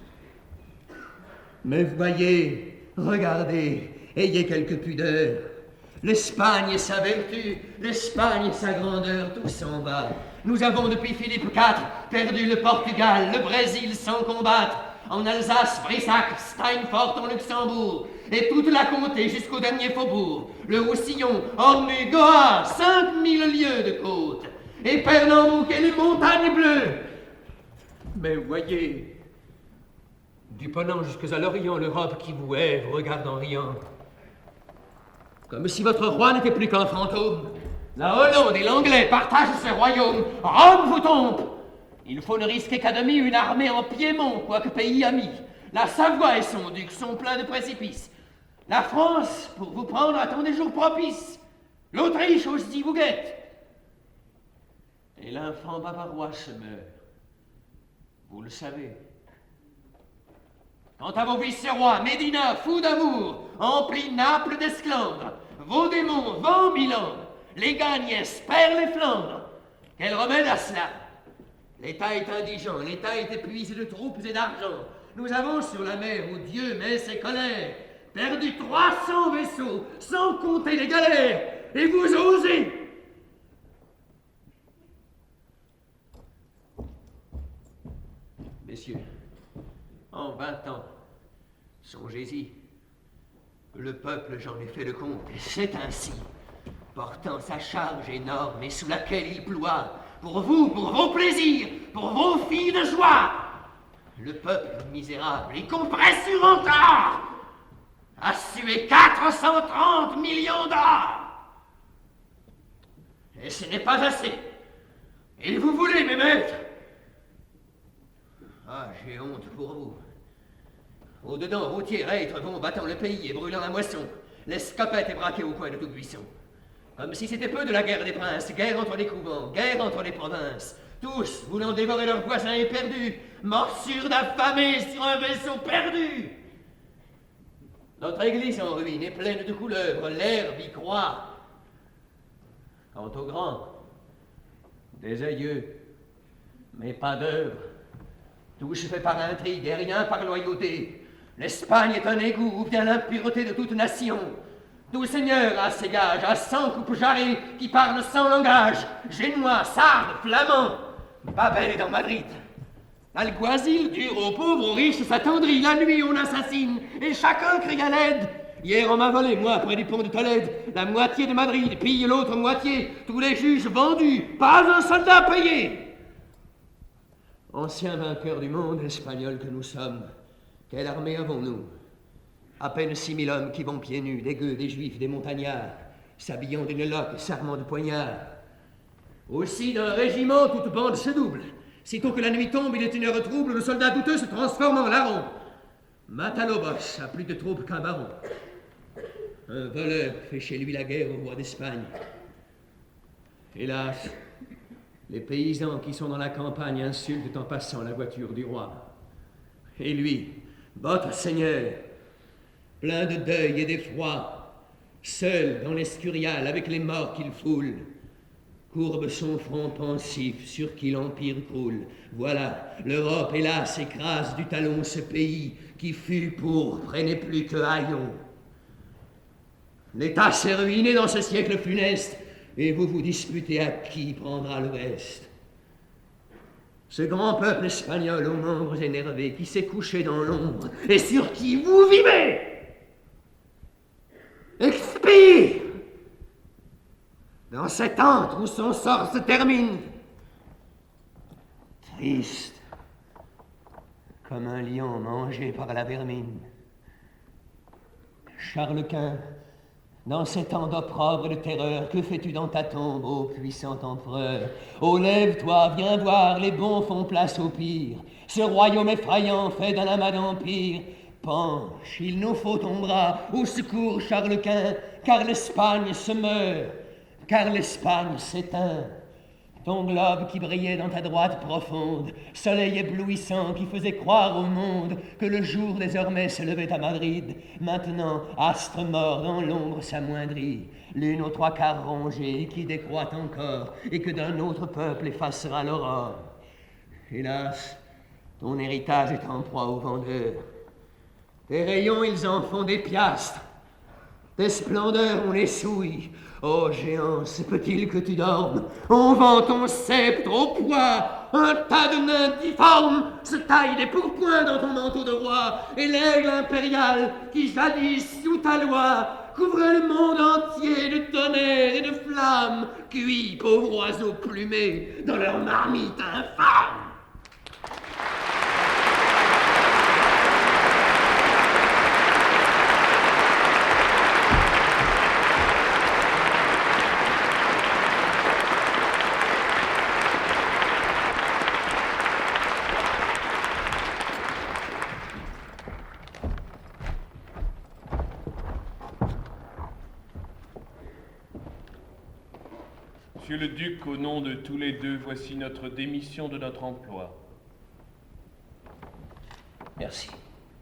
Mais voyez, regardez, ayez quelque pudeur. L'Espagne et sa vertu, l'Espagne et sa grandeur, tout s'en va. Nous avons depuis Philippe IV perdu le Portugal, le Brésil sans combattre, en Alsace, Brissac, Steinfort en Luxembourg, et toute la comté jusqu'au dernier faubourg, le Roussillon, Ormu, Goa, 5000 lieues de côte, et Pernambouc et les montagnes bleues. Mais voyez, du Ponant jusqu'à l'Orient, l'Europe qui vous hait, vous regarde en riant. Comme si votre roi n'était plus qu'un fantôme. La Hollande et l'Anglais partagent ce royaume. Rome vous tombe. Il faut ne risquer qu'à demi une armée en Piémont, quoique pays ami. La Savoie et son duc sont pleins de précipices. La France, pour vous prendre, attend des jours propices. L'Autriche aussi vous guette. Et l'infant bavarois se meurt. Vous le savez. Quant à vos vice-rois, Médina, fou d'amour, emplit Naples d'Esclandre, vos démons, vent Milan, les Gagnès, perdent les Flandres. Quel remède à cela? L'État est indigent, l'État est épuisé de troupes et d'argent. Nous avons sur la mer où Dieu met ses colères perdu 300 vaisseaux, sans compter les galères, et vous osez. Messieurs, en 20 ans, songez-y, le peuple, j'en ai fait le compte, et c'est ainsi, portant sa charge énorme et sous laquelle il ploie, pour vous, pour vos plaisirs, pour vos filles de joie, le peuple misérable et compressure encore a sué 430 millions d'or. Et ce n'est pas assez. Et vous voulez, mes maîtres? Ah, j'ai honte pour vous. Au-dedans, routiers, reîtres vont battant le pays et brûlant la moisson. L'escopette est braquée au coin de tout buisson. Comme si c'était peu de la guerre des princes, guerre entre les couvents, guerre entre les provinces. Tous voulant dévorer leurs voisins éperdus, morsures d'affamés sur un vaisseau perdu. Notre église en ruine est pleine de couleuvres, l'herbe y croît. Quant aux grands, des aïeux, mais pas d'œuvre. Tout se fait par intrigue et rien par loyauté. L'Espagne est un égout ou bien l'impureté de toute nation. Tout seigneur a ses gages, à 100 coupes jarrées qui parlent sans langage. Génois, sardes, flamands, Babel est dans Madrid. Alguazil, dur aux pauvres, aux riches, s'attendrit. La nuit, on assassine, et chacun crie à l'aide. Hier, on m'a volé, moi, près du pont de Tolède, la moitié de Madrid, pille l'autre moitié. Tous les juges vendus, pas un soldat payé. Anciens vainqueurs du monde espagnol que nous sommes, quelle armée avons-nous? À peine 6000 hommes qui vont pieds nus, des gueux, des juifs, des montagnards, s'habillant d'une loque, s'armant de poignards. Aussi, d'un régiment, toute bande se double. Sitôt que la nuit tombe, il est une heure trouble, le soldat douteux se transforme en larron. Matalobos a plus de troupes qu'un baron. Un voleur fait chez lui la guerre au roi d'Espagne. Hélas, les paysans qui sont dans la campagne insultent en passant la voiture du roi. Et lui, votre seigneur, plein de deuil et d'effroi, seul dans l'escurial avec les morts qu'il foule, courbe son front pensif sur qui l'empire croule. Voilà, l'Europe, hélas, écrase du talon ce pays qui fut pourpre et n'est plus que haillon. L'État s'est ruiné dans ce siècle funeste, et vous vous disputez à qui prendra le reste. Ce grand peuple espagnol aux membres énervés qui s'est couché dans l'ombre et sur qui vous vivez, expire dans cet antre où son sort se termine, triste comme un lion mangé par la vermine. Charles Quint, dans ces temps d'opprobre et de terreur, que fais-tu dans ta tombe, ô puissant empereur? Oh, lève-toi, viens voir, les bons font place au pire. Ce royaume effrayant fait d'un amas d'empire. Penche, il nous faut ton bras, au secours, Charles Quint, car l'Espagne se meurt, car l'Espagne s'éteint. Ton globe qui brillait dans ta droite profonde, soleil éblouissant qui faisait croire au monde que le jour désormais se levait à Madrid, maintenant, astre mort dans l'ombre s'amoindrit, lune aux 3/4 rongée qui décroît encore et que d'un autre peuple effacera l'aurore. Hélas, ton héritage est en proie aux vendeurs. Tes rayons, ils en font des piastres. Tes splendeurs, on les souille. Ô géant, se peut-il que tu dormes? On vend ton sceptre au poids. Un tas de nains difformes se taille des pourpoints dans ton manteau de roi. Et l'aigle impérial, qui jadis, sous ta loi, couvrait le monde entier de tonnerre et de flammes, cuit, pauvres oiseaux plumés, dans leur marmite infâme. Monsieur le duc, au nom de tous les deux, voici notre démission de notre emploi. Merci.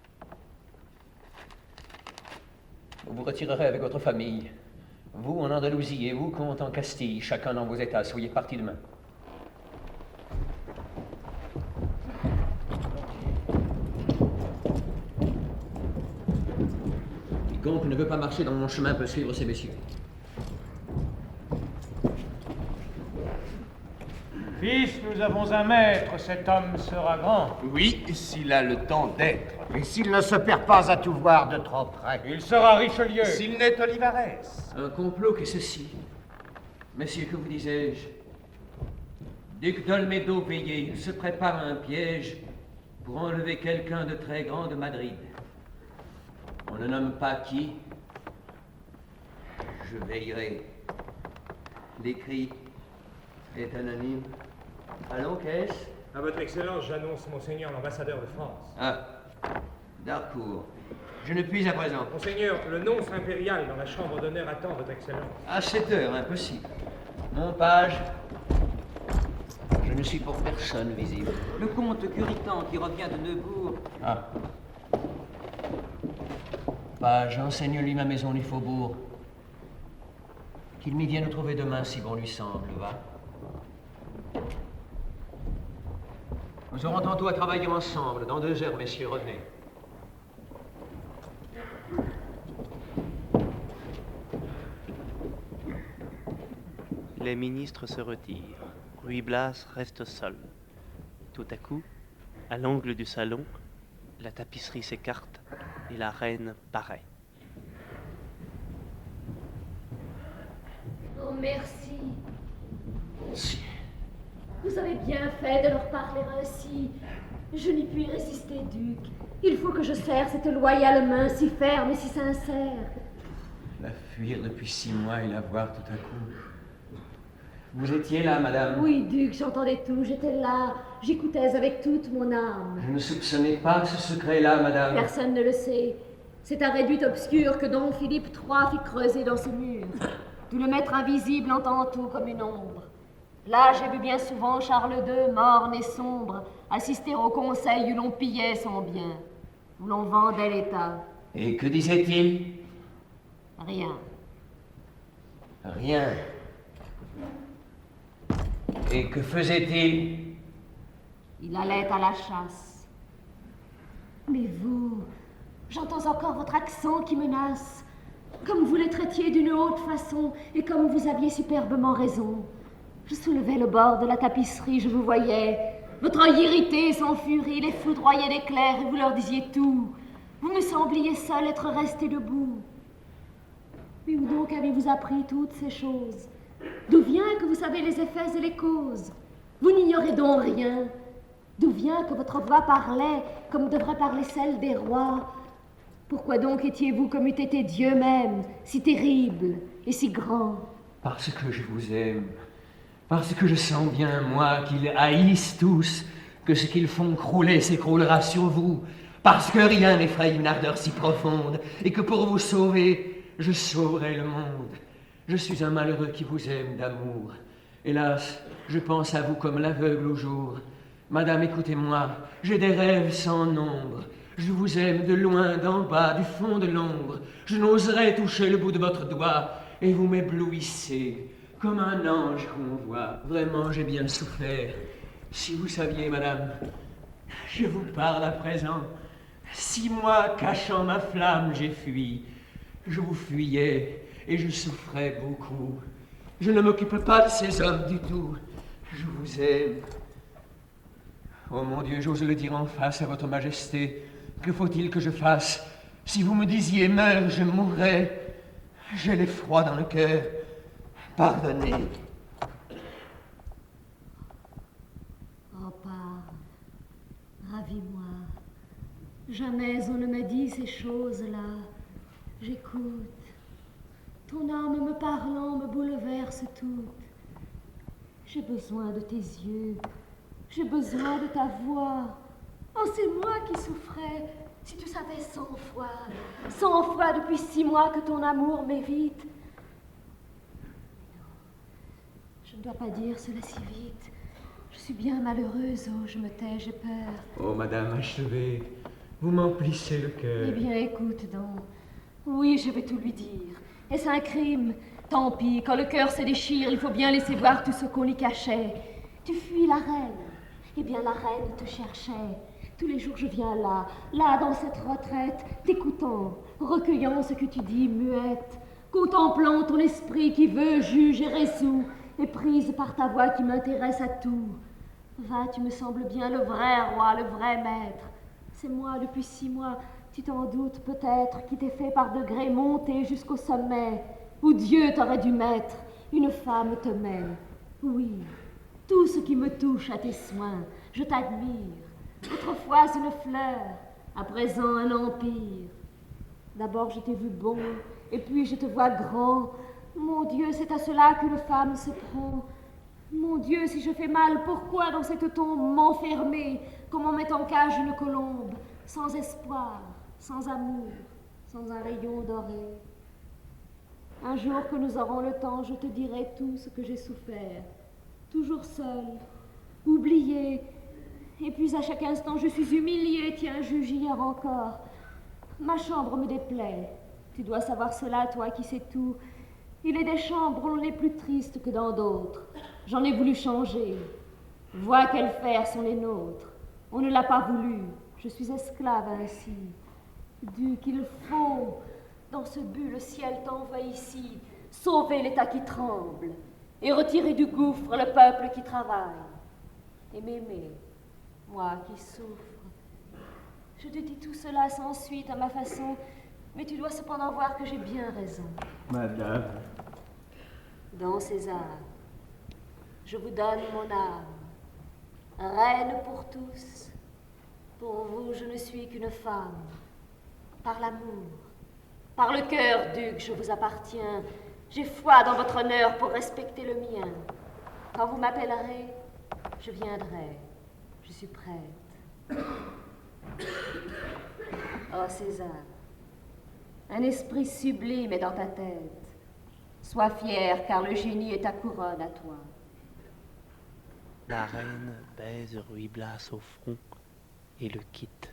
Vous vous retirerez avec votre famille. Vous en Andalousie et vous, comte en Castille, chacun dans vos états. Soyez partis demain. Quiconque ne veut pas marcher dans mon chemin peut suivre ces messieurs. Fils, nous avons un maître, cet homme sera grand. Oui, s'il a le temps d'être. Et s'il ne se perd pas à tout voir de trop près. Il sera Richelieu. S'il n'est Olivares. Un complot qu'est ceci. Messieurs, que vous disais-je? Duc d'Olmedo veillé, il se prépare un piège pour enlever quelqu'un de très grand de Madrid. On ne nomme pas qui. Je veillerai. L'écrit est anonyme. Allons, qu'est-ce? À votre Excellence, j'annonce Monseigneur l'ambassadeur de France. Ah, d'Harcourt. Je ne puis à présent. Monseigneur, le nonce impérial dans la chambre d'honneur attend votre Excellence. À 7 heures, impossible. Mon page, je ne suis pour personne visible. Le comte Curitan qui revient de Neubourg. Ah. Page, enseigne-lui ma maison du faubourg. Qu'il m'y vienne trouver demain si bon lui semble, va. Nous aurons tantôt à travailler ensemble. Dans 2 heures, messieurs, revenez. Les ministres se retirent. Ruy Blas reste seul. Tout à coup, à l'angle du salon, la tapisserie s'écarte et la reine paraît. Oh, merci. Vous avez bien fait de leur parler ainsi. Je n'y puis résister, duc. Il faut que je serre cette loyale main si ferme et si sincère. La fuir depuis 6 mois et la voir tout à coup. Vous étiez là, madame? Oui, duc, j'entendais tout. J'étais là. J'écoutais avec toute mon âme. Je ne soupçonnais pas ce secret-là, madame. Personne ne le sait. C'est un réduit obscur que Don Philippe III fit creuser dans ce mur. Tout le maître invisible entend tout comme une ombre. Là, j'ai vu bien souvent Charles II, morne et sombre, assister au conseil où l'on pillait son bien, où l'on vendait l'État. Et que disait-il? Rien. Rien. Et que faisait-il? Il allait à la chasse. Mais vous, j'entends encore votre accent qui menace, comme vous le traitiez d'une haute façon et comme vous aviez superbement raison. Je soulevais le bord de la tapisserie, je vous voyais. Votre œil irrité, sans furie, les foudroyait d'éclairs et vous leur disiez tout. Vous me sembliez seul être resté debout. Mais où donc avez-vous appris toutes ces choses? D'où vient que vous savez les effets et les causes? Vous n'ignorez donc rien. D'où vient que votre voix parlait comme devrait parler celle des rois? Pourquoi donc étiez-vous comme eût été Dieu même, si terrible et si grand? Parce que je vous aime. Parce que je sens bien, moi, qu'ils haïssent tous, que ce qu'ils font crouler s'écroulera sur vous, parce que rien n'effraie une ardeur si profonde, et que pour vous sauver, je sauverai le monde. Je suis un malheureux qui vous aime d'amour. Hélas, je pense à vous comme l'aveugle au jour. Madame, écoutez-moi, j'ai des rêves sans nombre. Je vous aime de loin, d'en bas, du fond de l'ombre. Je n'oserais toucher le bout de votre doigt, et vous m'éblouissez. Comme un ange qu'on voit. Vraiment, j'ai bien souffert. Si vous saviez, madame, je vous parle à présent. 6 mois cachant ma flamme, j'ai fui. Je vous fuyais et je souffrais beaucoup. Je ne m'occupe pas de ces hommes du tout. Je vous aime. Oh mon Dieu, j'ose le dire en face à votre majesté. Que faut-il que je fasse? Si vous me disiez meurs, je mourrais. J'ai l'effroi dans le cœur. Pardonnez. Oh, parle. Ravis-moi. Jamais on ne m'a dit ces choses-là. J'écoute. Ton âme me parlant me bouleverse toute. J'ai besoin de tes yeux. J'ai besoin de ta voix. Oh, c'est moi qui souffrais. Si tu savais 100 fois depuis 6 mois que ton amour m'évite. Je ne dois pas dire cela si vite. Je suis bien malheureuse. Oh, je me tais, j'ai peur. Oh, madame, achevez. Vous m'emplissez le cœur. Eh bien, écoute donc. Oui, je vais tout lui dire. Est-ce un crime? Tant pis, quand le cœur se déchire, il faut bien laisser voir tout ce qu'on y cachait. Tu fuis la reine. Eh bien, la reine te cherchait. Tous les jours, je viens là dans cette retraite, t'écoutant, recueillant ce que tu dis, muette, contemplant ton esprit qui veut, juge et résout, et prise par ta voix qui m'intéresse à tout. Va, tu me sembles bien le vrai roi, le vrai maître. C'est moi depuis 6 mois, tu t'en doutes peut-être, qui t'ai fait par degrés monter jusqu'au sommet, où Dieu t'aurait dû mettre, une femme te met. Oui, tout ce qui me touche à tes soins, je t'admire. Autrefois une fleur, à présent un empire. D'abord je t'ai vu bon, et puis je te vois grand. Mon Dieu, c'est à cela qu'une femme se prend. Mon Dieu, si je fais mal, pourquoi dans cette tombe m'enfermer, comme on met en cage une colombe, sans espoir, sans amour, sans un rayon doré? Un jour que nous aurons le temps, je te dirai tout ce que j'ai souffert, toujours seule, oubliée. Et puis à chaque instant, je suis humiliée, tiens, juge hier encore. Ma chambre me déplaît. Tu dois savoir cela, toi qui sais tout. Il est des chambres où l'on est plus triste que dans d'autres. J'en ai voulu changer. Vois quels fers sont les nôtres. On ne l'a pas voulu. Je suis esclave ainsi. Duc, il faut, dans ce but, le ciel t'envoie ici, sauver l'État qui tremble et retirer du gouffre le peuple qui travaille. Et m'aimer. Moi qui souffre. Je te dis tout cela sans suite à ma façon, mais tu dois cependant voir que j'ai bien raison. Madame. Don César, je vous donne mon âme, reine pour tous. Pour vous, je ne suis qu'une femme. Par l'amour, par le cœur, duc, je vous appartiens. J'ai foi dans votre honneur pour respecter le mien. Quand vous m'appellerez, je viendrai. Je suis prête. Oh César, un esprit sublime est dans ta tête. Sois fier, car le génie est ta couronne à toi. La reine baise Ruy Blas au front et le quitte.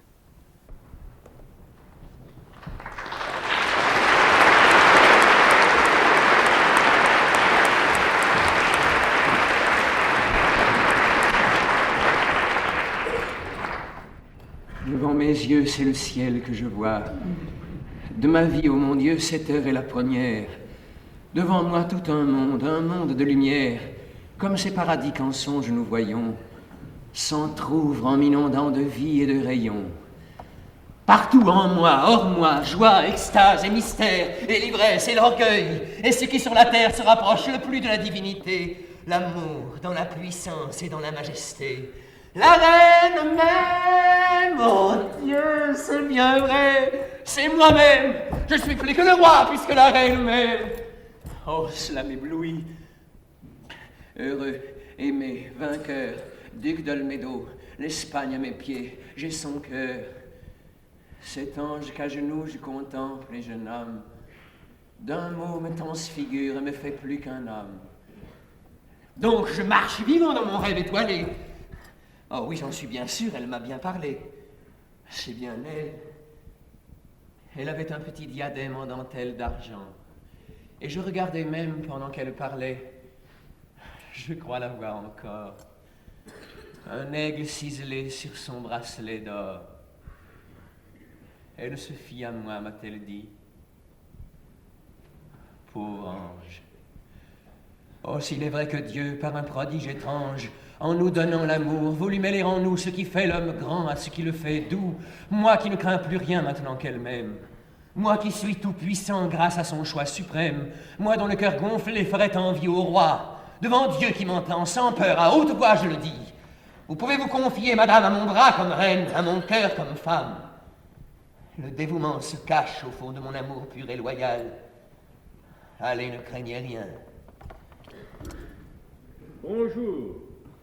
Devant mes yeux, c'est le ciel que je vois. De ma vie, ô mon Dieu, cette heure est la première. Devant moi, tout un monde de lumière, comme ces paradis qu'en songe nous voyons, s'entr'ouvrent en m'inondant de vie et de rayons. Partout en moi, hors moi, joie, extase et mystère, et l'ivresse et l'orgueil, et ce qui sur la terre se rapproche le plus de la divinité, l'amour dans la puissance et dans la majesté. La reine m'aime, oh Dieu, c'est bien vrai, c'est moi-même, je suis plus que le roi puisque la reine m'aime. Oh, cela m'éblouit. Heureux, aimé, vainqueur, duc d'Olmedo, l'Espagne à mes pieds, j'ai son cœur. Cet ange qu'à genoux je contemple et je nomme, d'un mot me transfigure et me fait plus qu'un homme. Donc je marche vivant dans mon rêve étoilé. Oh oui, j'en suis bien sûr, elle m'a bien parlé. C'est bien elle. Elle avait un petit diadème en dentelle d'argent. Et je regardais même pendant qu'elle parlait. Je crois la voir encore. Un aigle ciselé sur son bracelet d'or. Elle se fie à moi, m'a-t-elle dit. Pauvre ange. Oh, s'il est vrai que Dieu, par un prodige étrange, en nous donnant l'amour, voulut mêler en nous ce qui fait l'homme grand à ce qui le fait doux, moi qui ne crains plus rien maintenant qu'elle m'aime, moi qui suis tout-puissant grâce à son choix suprême, moi dont le cœur gonflé ferait envie au roi, devant Dieu qui m'entend sans peur, à haute voix je le dis. Vous pouvez vous confier, madame, à mon bras comme reine, à mon cœur comme femme. Le dévouement se cache au fond de mon amour pur et loyal. Allez, ne craignez rien. Bonjour.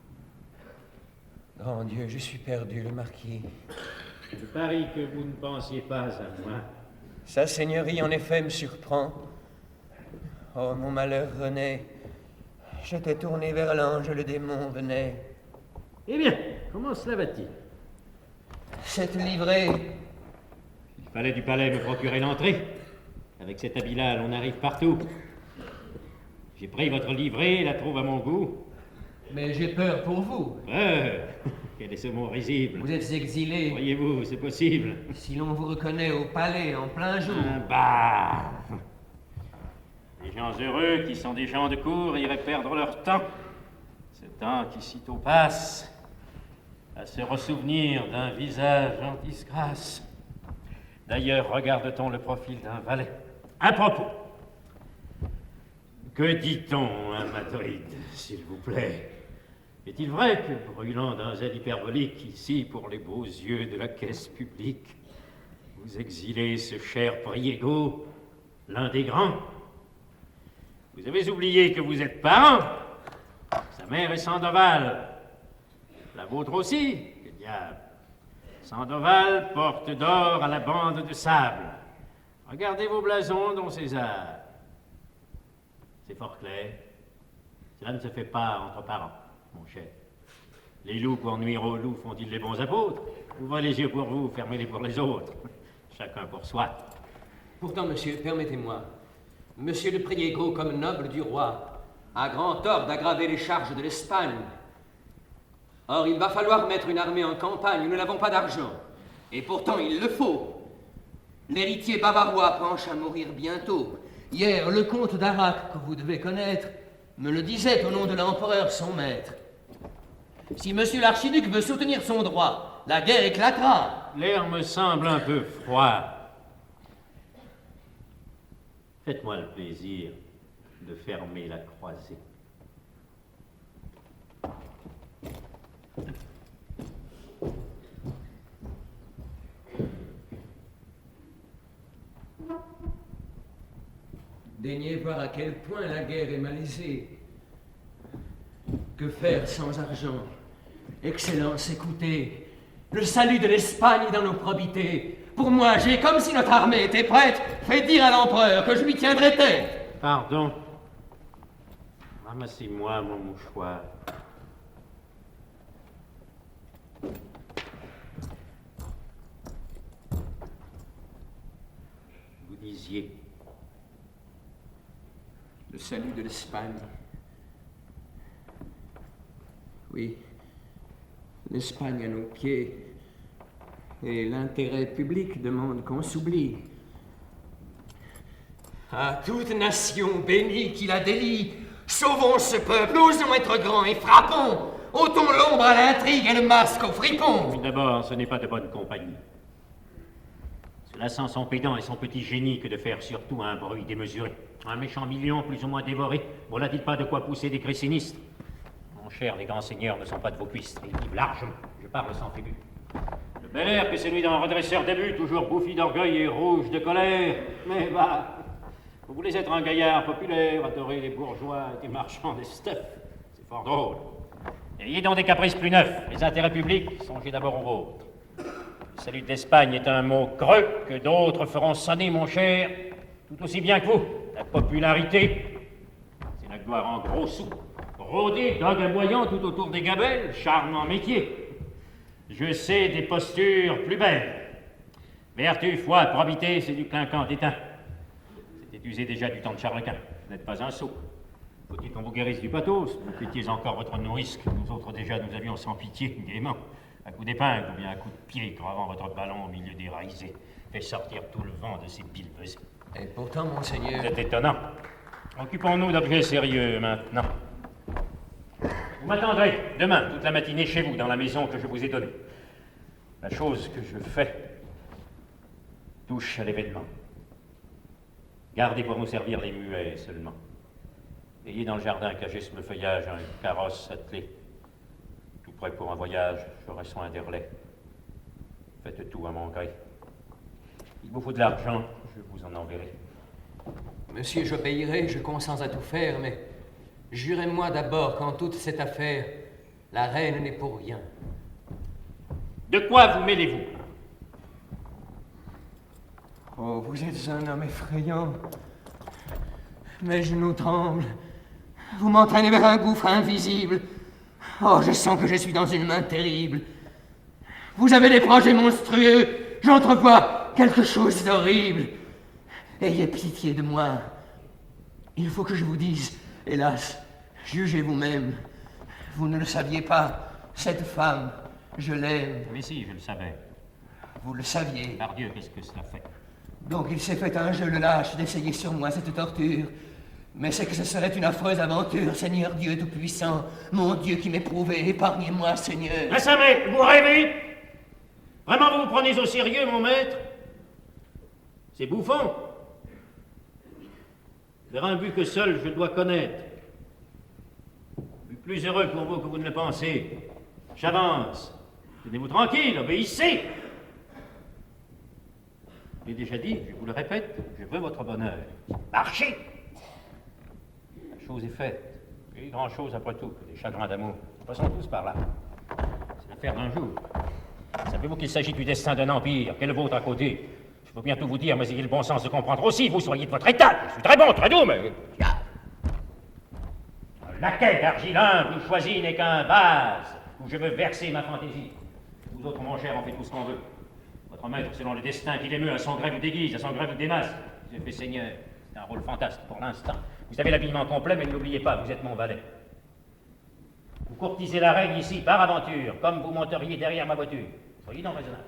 Grand Dieu, je suis perdu, le marquis. Je parie que vous ne pensiez pas à moi. Sa seigneurie, en effet, me surprend. Oh, mon malheur renaît. J'étais tourné vers l'ange, le démon venait. Eh bien, comment cela va-t-il? Cette livrée... Il fallait du palais me procurer l'entrée. Avec cet habit-là, l'on arrive partout. J'ai pris votre livrée et la trouve à mon goût. Mais j'ai peur pour vous. Quel est ce mot risible? Vous êtes exilé. Voyez-vous, c'est possible. Si l'on vous reconnaît au palais en plein jour... Bah... Les gens heureux qui sont des gens de cour iraient perdre leur temps. Ce temps qui sitôt passe à se ressouvenir d'un visage en disgrâce. D'ailleurs, regarde-t-on le profil d'un valet? À propos, que dit-on à Madrid, s'il vous plaît? Est-il vrai que, brûlant d'un zèle hyperbolique, ici, pour les beaux yeux de la caisse publique, vous exilez ce cher Priego, l'un des grands? Vous avez oublié que vous êtes parent? Sa mère est Sandoval. La vôtre aussi, que diable. Sandoval, porte d'or à la bande de sable. Regardez vos blasons, don César. C'est fort clair. Cela ne se fait pas entre parents, mon cher. Les loups pour nuire aux loups font-ils les bons apôtres? Ouvrez les yeux pour vous, fermez-les pour les autres. Chacun pour soi. Pourtant, monsieur, permettez-moi. Monsieur de Priego, comme noble du roi, a grand tort d'aggraver les charges de l'Espagne. Or, il va falloir mettre une armée en campagne, nous n'avons pas d'argent. Et pourtant, il le faut. L'héritier bavarois penche à mourir bientôt. Hier, le comte d'Arak, que vous devez connaître, me le disait au nom de l'empereur, son maître. Si monsieur l'archiduc veut soutenir son droit, la guerre éclatera. L'air me semble un peu froid. Faites-moi le plaisir de fermer la croisée. Daignez voir à quel point la guerre est malaisée. Que faire sans argent? Excellence, écoutez. Le salut de l'Espagne est dans nos probités. Pour moi, j'ai, comme si notre armée était prête, fait dire à l'empereur que je lui tiendrai tête. Pardon. Ramassez-moi mon mouchoir. Vous disiez... Le salut de l'Espagne. Oui, l'Espagne à nos pieds. Et l'intérêt public demande qu'on s'oublie. À toute nation bénie qui la délie, sauvons ce peuple, osons être grands et frappons. Ôtons l'ombre à l'intrigue et le masque aux fripons. D'abord, ce n'est pas de bonne compagnie. Cela sent son pédant et son petit génie que de faire surtout un bruit démesuré. Un méchant million plus ou moins dévoré, voilà-t-il pas de quoi pousser des cris sinistres? Mon cher, les grands seigneurs ne sont pas de vos cuisses, ils vivent largement. Je parle sans fébule. Le bel air que celui d'un redresseur de but, toujours bouffi d'orgueil et rouge de colère. Mais bah, vous voulez être un gaillard populaire, adorer les bourgeois et des marchands des stuffs. C'est fort drôle. Ayez donc des caprices plus neufs. Les intérêts publics, songez d'abord aux vôtres. Le salut de l'Espagne est un mot creux que d'autres feront sonner, mon cher, tout aussi bien que vous. La popularité, c'est la gloire en gros sous. Rôder, dogueboyant tout autour des gabelles, charmant métier. Je sais des postures plus belles. Vertu, foi, probité, c'est du clinquant d'étain. C'était usé déjà du temps de Charles Quint. Vous n'êtes pas un sot. Faut-il qu'on vous guérisse du pathos? Vous pétiez encore votre nourrice, que nous autres déjà nous avions sans pitié, gaiement. Un coup d'épingle ou bien un coup de pied gravant votre ballon au milieu des raisés fait sortir tout le vent de ces bilbesés. Et pourtant, monseigneur... Vous êtes étonnant. Occupons-nous d'objets sérieux maintenant. Vous m'attendrez demain, toute la matinée chez vous, dans la maison que je vous ai donnée. La chose que je fais touche à l'événement. Gardez pour nous servir les muets seulement. Ayez dans le jardin caché sous le feuillage un carrosse attelé. Tout prêt pour un voyage, j'aurai soin des relais. Faites tout à mon gré. Il vous faut de l'argent, je vous en enverrai. Monsieur, je payerai, je consens à tout faire, mais jurez-moi d'abord qu'en toute cette affaire, la reine n'est pour rien. De quoi vous mêlez-vous? Oh, vous êtes un homme effrayant. Mes genoux tremblent. Vous m'entraînez vers un gouffre invisible. Oh, je sens que je suis dans une main terrible. Vous avez des projets monstrueux. J'entrevois quelque chose d'horrible. Ayez pitié de moi. Il faut que je vous dise, hélas, jugez vous-même. Vous ne le saviez pas. Cette femme, je l'aime. Mais si, je le savais. Vous le saviez. Par Dieu, qu'est-ce que cela fait? Donc il s'est fait un jeu le lâche d'essayer sur moi cette torture. Mais c'est que ce serait une affreuse aventure, Seigneur Dieu Tout-Puissant. Mon Dieu qui m'éprouvait, épargnez-moi, Seigneur. Massamé, vous rêvez? Vraiment, vous vous prenez au sérieux, mon maître? C'est bouffon. Vers un but que seul je dois connaître. But plus heureux pour vous que vous ne le pensez. J'avance. Tenez-vous tranquille, obéissez. Je l'ai déjà dit, je vous le répète, je veux votre bonheur. Marchez! La chose est faite. Et grand-chose après tout que des chagrins d'amour. Passons tous par là. C'est l'affaire d'un jour. Savez-vous qu'il s'agit du destin d'un empire, qu'est le vôtre à côté? Je peux bien tout vous dire, mais ayez le bon sens de comprendre aussi, vous soyez de votre état. Je suis très bon, très doux, mais... Un laquais d'argile vous choisi n'est qu'un vase où je veux verser ma fantaisie. Vous autres, mon cher, on fait tout ce qu'on veut. Votre maître, selon le destin qu'il émeut, à son gré vous déguise, à son gré vous démasque. Vous avez fait seigneur. C'est un rôle fantasque pour l'instant. Vous avez l'habillement complet, mais n'oubliez pas, vous êtes mon valet. Vous courtisez la reine ici par aventure, comme vous monteriez derrière ma voiture. Soyez donc raisonnable.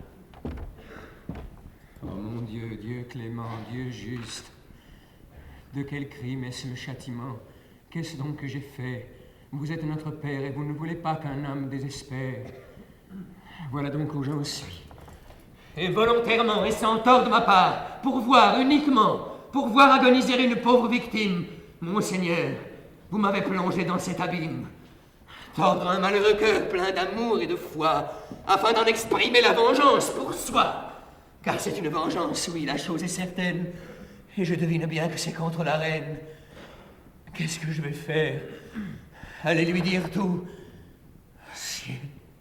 Oh mon Dieu, Dieu clément, Dieu juste. De quel crime est-ce le châtiment? Qu'est-ce donc que j'ai fait? Vous êtes notre père et vous ne voulez pas qu'un homme désespère. Voilà donc où j'en suis. Et volontairement et sans tort de ma part, pour voir uniquement, pour voir agoniser une pauvre victime, mon Seigneur, vous m'avez plongé dans cet abîme. Tordre un malheureux cœur plein d'amour et de foi, afin d'en exprimer la vengeance pour soi. Car c'est une vengeance, oui, la chose est certaine. Et je devine bien que c'est contre la reine. Qu'est-ce que je vais faire? Aller lui dire tout? Si.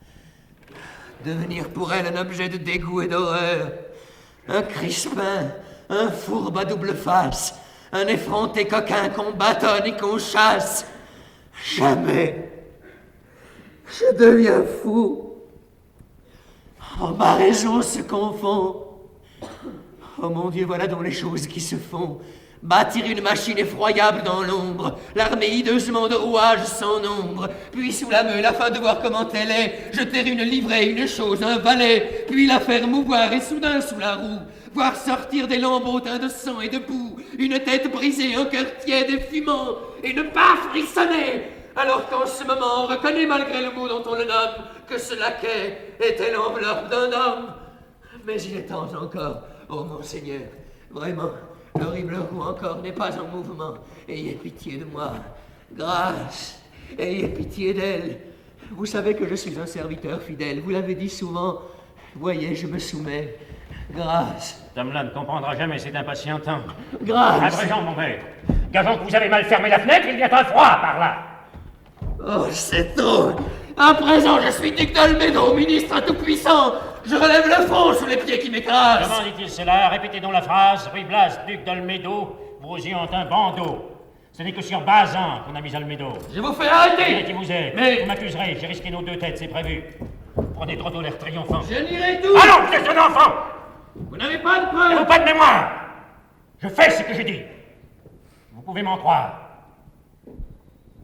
Devenir pour elle un objet de dégoût et d'horreur. Un crispin, un fourbe à double face, un effronté coquin qu'on bâtonne et qu'on chasse. Jamais. Je deviens fou. Oh, ma raison se confond. Oh mon Dieu, voilà donc les choses qui se font. Bâtir une machine effroyable dans l'ombre, l'armer hideusement de rouages sans nombre, puis sous la meule, afin de voir comment elle est, jeter une livrée, une chose, un valet, puis la faire mouvoir et soudain sous la roue, voir sortir des lambeaux teints de sang et de boue, une tête brisée, un cœur tiède et fumant, et ne pas frissonner, alors qu'en ce moment on reconnaît malgré le mot dont on le nomme, que ce laquais était l'enveloppe d'un homme. Mais il est temps encore, oh mon Seigneur, vraiment, l'horrible roue encore n'est pas en mouvement. Ayez pitié de moi. Grâce, ayez pitié d'elle. Vous savez que je suis un serviteur fidèle, vous l'avez dit souvent. Voyez, je me soumets. Grâce. Cet homme-là ne comprendra jamais, c'est impatientant. Grâce. Abrégeons, mon maître. Gageons que vous avez mal fermé la fenêtre, il y a un froid par là. Oh, c'est trop. À présent, je suis duc d'Olmédo, ministre tout-puissant. Je relève le front sous les pieds qui m'écrasent. Comment dit-il cela? Répétez donc la phrase. Ruy Blas, duc d'Olmédo, vos yeux ont un bandeau. Ce n'est que sur Bazan qu'on a mis Olmédo. Je vous fais arrêter. Qui vous êtes? Mais... Vous m'accuserez, j'ai risqué nos deux têtes, c'est prévu. Prenez trop tôt l'air triomphant. Je nierai tout. Allons, vous êtes un enfant. Vous n'avez pas de preuve. N'avez pas de mémoire. Je fais ce que je dis. Vous pouvez m'en croire.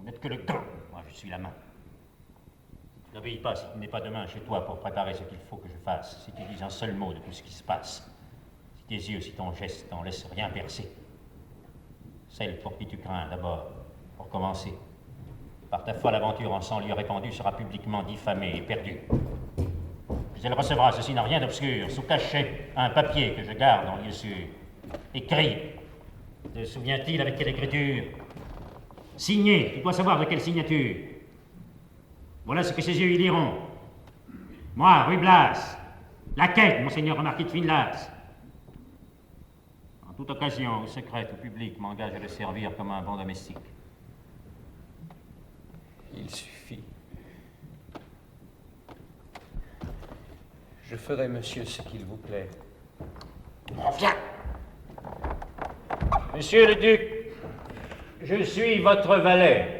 n'êtes que le gant. Moi, je suis la main. Tu n'obéis pas si tu n'es pas demain chez toi pour préparer ce qu'il faut que je fasse, si tu dis un seul mot de tout ce qui se passe, si tes yeux, si ton geste n'en laissent rien percer. Celle pour qui tu crains, d'abord, pour commencer, par ta folle aventure en sang lieu répandu, sera publiquement diffamée et perdue. Puis elle recevra, ceci n'a rien d'obscur, sous cachet, un papier que je garde en lieu sûr, écrit. Te souvient-il avec quelle écriture? Signé, tu dois savoir de quelle signature. Voilà ce que ses yeux y liront. Moi, Ruy Blas, la quête, monseigneur Marquis de Finlas. En toute occasion, ou secrète ou publique, m'engage à le servir comme un bon domestique. Il suffit. Je ferai, monsieur, ce qu'il vous plaît. Viens. Monsieur le duc, je suis votre valet.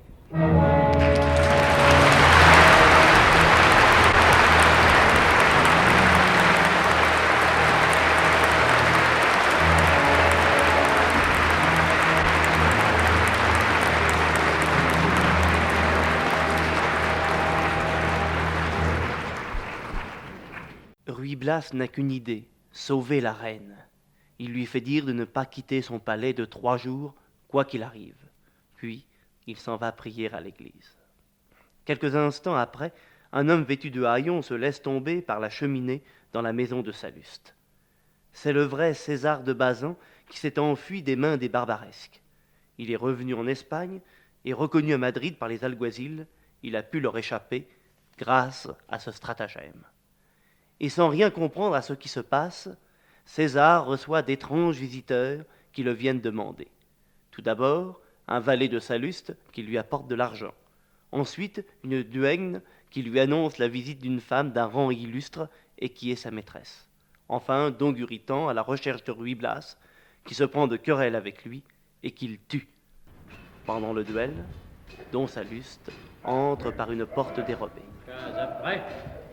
Ruy Blas n'a qu'une idée, sauver la reine. Il lui fait dire de ne pas quitter son palais de 3 jours, quoi qu'il arrive. Puis, il s'en va prier à l'église. Quelques instants après, un homme vêtu de haillons se laisse tomber par la cheminée dans la maison de Salluste. C'est le vrai César de Bazan qui s'est enfui des mains des barbaresques. Il est revenu en Espagne et reconnu à Madrid par les alguazils, il a pu leur échapper grâce à ce stratagème. Et sans rien comprendre à ce qui se passe, César reçoit d'étranges visiteurs qui le viennent demander. Tout d'abord, un valet de Salluste qui lui apporte de l'argent. Ensuite, une duègne qui lui annonce la visite d'une femme d'un rang illustre et qui est sa maîtresse. Enfin, Don Guritan à la recherche de Ruy Blas, qui se prend de querelle avec lui et qu'il tue. Pendant le duel, Don Salluste entre par une porte dérobée. 15 après,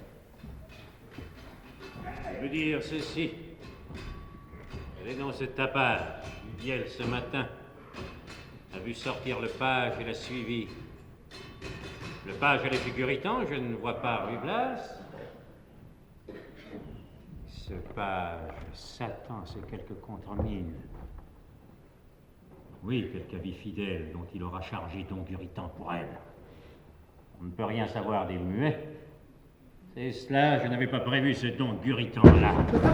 je veux dire ceci. Elle est dans ce tapage du Biel ce matin. A vu sortir le page et l'a suivi. Le page allait chez Guritan, je ne vois pas Ruy Blas. Ce page, Satan, c'est quelque contre-mine. Oui, quelque avis fidèle dont il aura chargé Don Guritan pour elle. On ne peut rien savoir des muets. C'est cela, je n'avais pas prévu ce Don Guritan-là.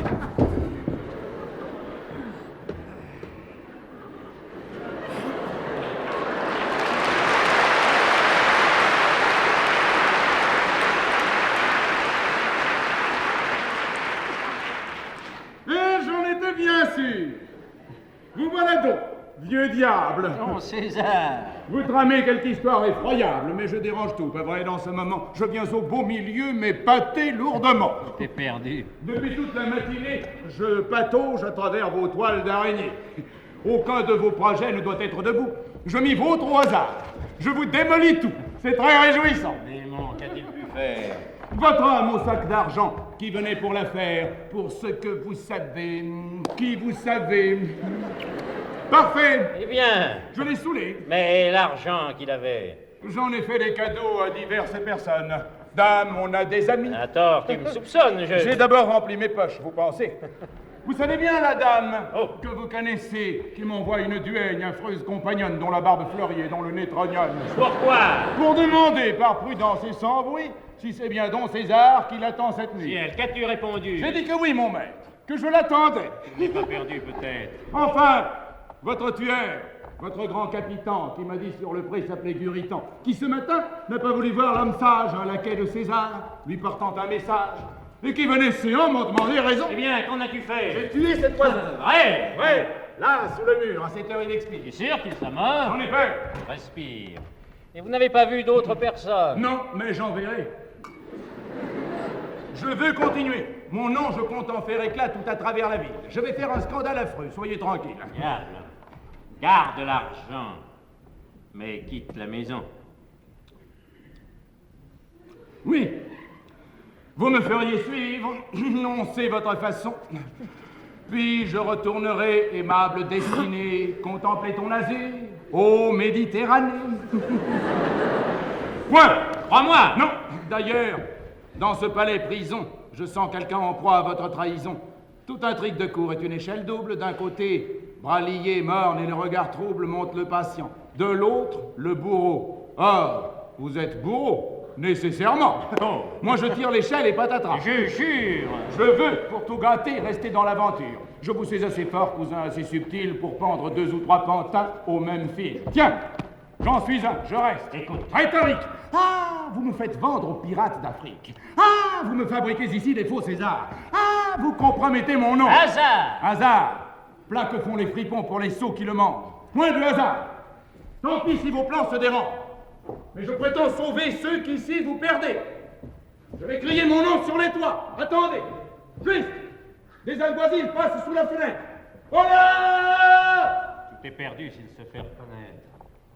J'en étais bien sûr. Vous voilà donc, vieux diable. Non, César. Vous tramez quelque histoire effroyable, mais je dérange tout, pas vrai, dans ce moment. Je viens au beau milieu, mais pâté lourdement. T'es perdu. Depuis toute la matinée, je patauge à travers vos toiles d'araignée. Aucun de vos projets ne doit être debout. Je m'y vautre au hasard. Je vous démolis tout. C'est très réjouissant. Démon, qu'a-t-il pu faire? Votre âme au sac d'argent qui venait pour l'affaire, pour ce que vous savez, qui vous savez. Parfait. Eh bien. Je l'ai saoulé. Mais l'argent qu'il avait. J'en ai fait des cadeaux à diverses personnes. Dame, on a des amis. À tort, tu me soupçonnes, J'ai d'abord rempli mes poches, vous pensez? Vous savez bien la dame que vous connaissez, qui m'envoie une duègne affreuse compagnonne dont la barbe fleurie et dont le nez trognonne. Pourquoi? Pour demander, par prudence et sans bruit, si c'est bien Don César qui l'attend cette nuit. Ciel, qu'as-tu répondu? J'ai dit que oui, mon maître, que je l'attendais. Je n'ai pas perdu, peut-être. Enfin, votre tueur, votre grand capitaine, qui m'a dit sur le pré s'appelait Guritan, qui ce matin n'a pas voulu voir l'homme sage, un laquais de César, lui portant un message, et qui venait séant m'en demander raison. Eh bien, qu'en as-tu fait? J'ai tué cette poison. Vrai? Ouais, là, sous le mur, à cette heure inexpliquée. Tu es sûr qu'il soit mort? J'en ai peur. Respire. Et vous n'avez pas vu d'autres personnes? Non, mais j'en verrai. Je veux continuer. Mon nom, je compte en faire éclat tout à travers la ville. Je vais faire un scandale affreux, soyez tranquille. Diable. Garde l'argent, mais quitte la maison. Oui. Vous me feriez suivre, annoncer votre façon. Puis je retournerai, aimable destinée, contempler ton asile, Ô Méditerranée. Point. 3 mois. Non. D'ailleurs, dans ce palais-prison, je sens quelqu'un en proie à votre trahison. Tout intrigue de cour est une échelle double. D'un côté, bras liés, morne et le regard trouble monte le patient. De l'autre, le bourreau. Or, vous êtes bourreau, nécessairement. Oh. Moi, je tire l'échelle et patatras. Je jure. Je veux, pour tout gâter, rester dans l'aventure. Je vous sais assez fort, cousin, assez subtil, pour pendre 2 ou 3 pantins au même fil. Tiens, j'en suis un, je reste. Écoute. Rhétorique. Ah, vous me faites vendre aux pirates d'Afrique. Ah, vous me fabriquez ici des faux Césars. Ah, vous compromettez mon nom. Hasard. Hasard. Plat que font les fripons pour les sots qui le mangent. Point de hasard. Tant pis si vos plans se dérangent. Mais je prétends sauver ceux qu'ici vous perdez. Je vais crier mon nom sur les toits. Attendez. Juste. Des alguazils passent sous la fenêtre. Oh là! Tout est perdu s'il se fait reconnaître.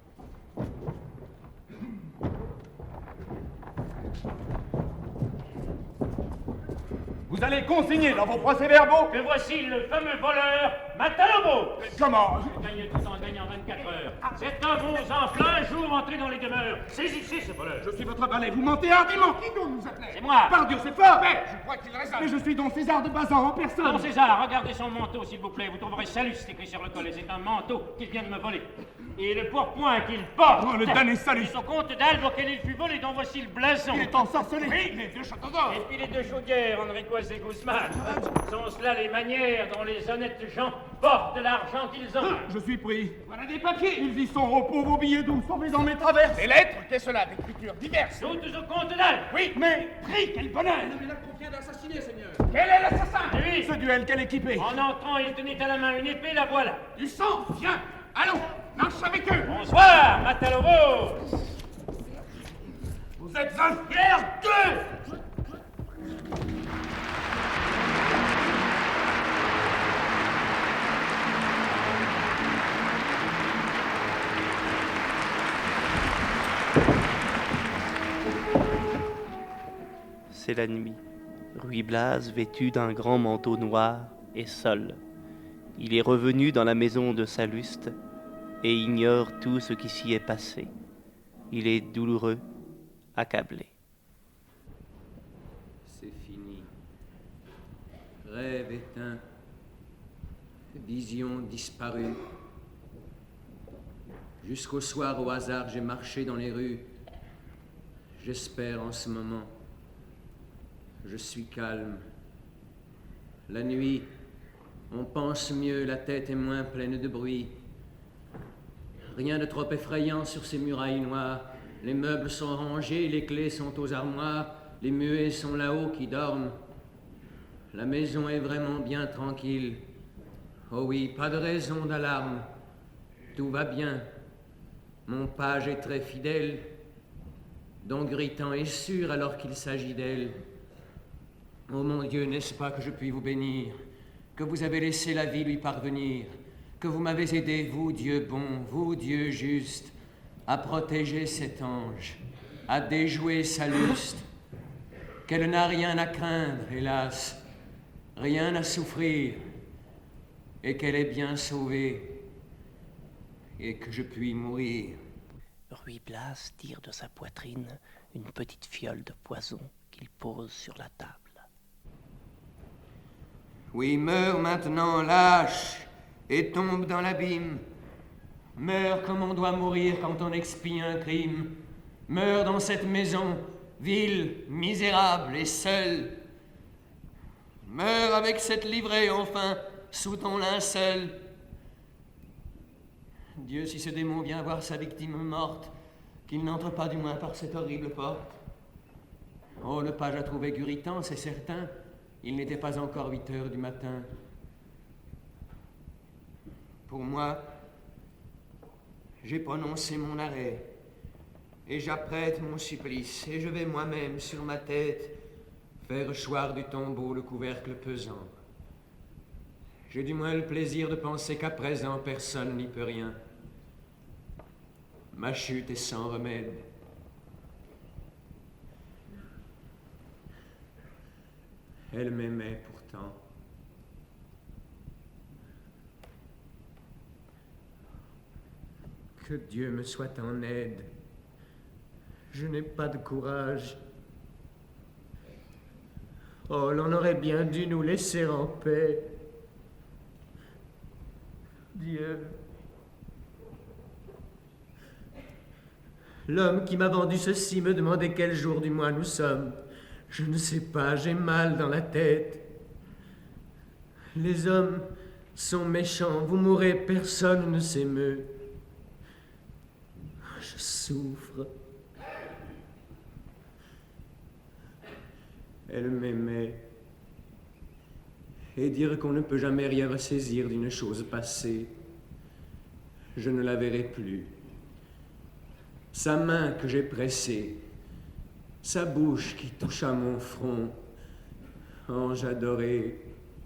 Vous allez consigner dans vos procès-verbaux que voici le fameux voleur Matalobo. Comment? Gagne tout en gagnant 24 heures. C'est un bon en plein jour entré dans les demeures. Saisissez ce voleur. Je suis votre valet, vous mentez hardiment. Qui donc nous appelez? C'est moi. Pardieu, c'est fort. Mais je crois qu'il raisonne. Mais je suis donc César de Bazan en personne. Don César, regardez son manteau, s'il vous plaît. Vous trouverez Saluste écrit sur le collet. C'est un manteau qu'il vient de me voler. Et le pourpoint qu'il porte. Oh, le damné Saluste. Son comte d'Albe auquel il fut volé, dont voici le blason. Il est ensorcelé. Oui, Les 2 châteaux d'or. et puis les 2 chaudières, Enrico et Guzman. Sont cela les manières dont les honnêtes gens portent l'argent qu'ils ont. Je suis pris. Voilà des papiers. Ils y sont au pauvres billets doux, sauvés dans mes traverses. Des lettres. Qu'est-ce cela? D'écritures diverses. Toutes au comte d'Albe. Oui, mais pris, quel bonheur. Il a qu'on vient d'assassiner, Seigneur. Quel est l'assassin? Lui. Ce duel, quel équipé. En entrant, il tenait à la main une épée, la voilà. Du sang. Viens. Allons. Marche avec eux. Bonsoir, Matalobo. Vous êtes un fier gueux. C'est la nuit. Ruy Blas, vêtu d'un grand manteau noir, est seul. Il est revenu dans la maison de Saluste et ignore tout ce qui s'y est passé. Il est douloureux, accablé. C'est fini. Rêve éteint. Vision disparue. Jusqu'au soir, au hasard, j'ai marché dans les rues. J'espère en ce moment. Je suis calme. La nuit, on pense mieux, la tête est moins pleine de bruit. Rien de trop effrayant sur ces murailles noires. Les meubles sont rangés, les clés sont aux armoires, les muets sont là-haut qui dorment. La maison est vraiment bien tranquille. Oh oui, pas de raison d'alarme. Tout va bien. Mon page est très fidèle. Don Gritan est sûr alors qu'il s'agit d'elle. Oh mon Dieu, n'est-ce pas que je puis vous bénir, que vous avez laissé la vie lui parvenir, que vous m'avez aidé, vous Dieu bon, vous Dieu juste, à protéger cet ange, à déjouer Saluste, qu'elle n'a rien à craindre, hélas, rien à souffrir, et qu'elle est bien sauvée, et que je puis mourir. Ruy Blas tire de sa poitrine une petite fiole de poison qu'il pose sur la table. Oui, meurs maintenant, lâche, et tombe dans l'abîme. Meurs comme on doit mourir quand on expie un crime. Meurs dans cette maison, ville, misérable et seule. Meurs avec cette livrée, enfin, sous ton linceul. Dieu, si ce démon vient voir sa victime morte, qu'il n'entre pas du moins par cette horrible porte. Oh, le page a trouvé Guritan, c'est certain. Il n'était pas encore 8 heures du matin. Pour moi, j'ai prononcé mon arrêt, et j'apprête mon supplice, et je vais moi-même sur ma tête faire choir du tombeau le couvercle pesant. J'ai du moins le plaisir de penser qu'à présent personne n'y peut rien. Ma chute est sans remède. Elle m'aimait pourtant. Que Dieu me soit en aide. Je n'ai pas de courage. Oh, l'on aurait bien dû nous laisser en paix. Dieu. L'homme qui m'a vendu ceci me demandait quel jour du mois nous sommes. Je ne sais pas, j'ai mal dans la tête. Les hommes sont méchants, vous mourrez, personne ne s'émeut. Je souffre. Elle m'aimait. Et dire qu'on ne peut jamais rien ressaisir d'une chose passée. Je ne la verrai plus. Sa main que j'ai pressée, sa bouche qui toucha mon front. Ange adoré,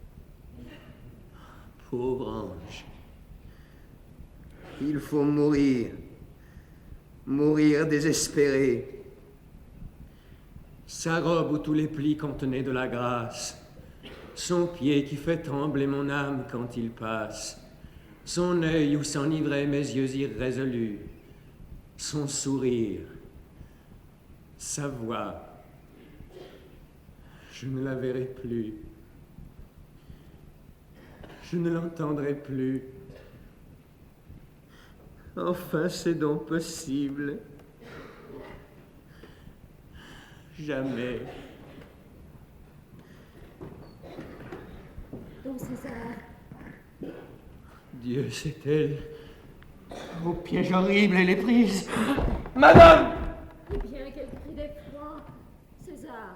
pauvre ange. Il faut mourir, mourir désespéré. Sa robe où tous les plis contenaient de la grâce, son pied qui fait trembler mon âme quand il passe, son œil où s'enivraient mes yeux irrésolus, son sourire, sa voix. Je ne la verrai plus. Je ne l'entendrai plus. Enfin, c'est donc possible. Jamais. Don César. Dieu, c'est elle. Au piège horrible, elle est prise. Madame! Eh bien, quel cri d'effroi. César.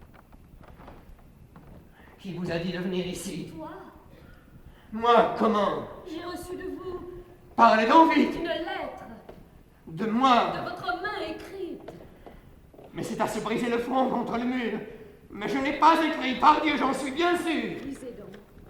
Qui vous a dit de venir ici? Toi? Moi, comment? J'ai reçu de vous. Parlez donc vite! Une lettre. De moi? De votre main écrite. Mais c'est à se briser le front contre le mur. Mais je n'ai pas écrit, par Dieu, j'en suis bien sûr. Lisez donc.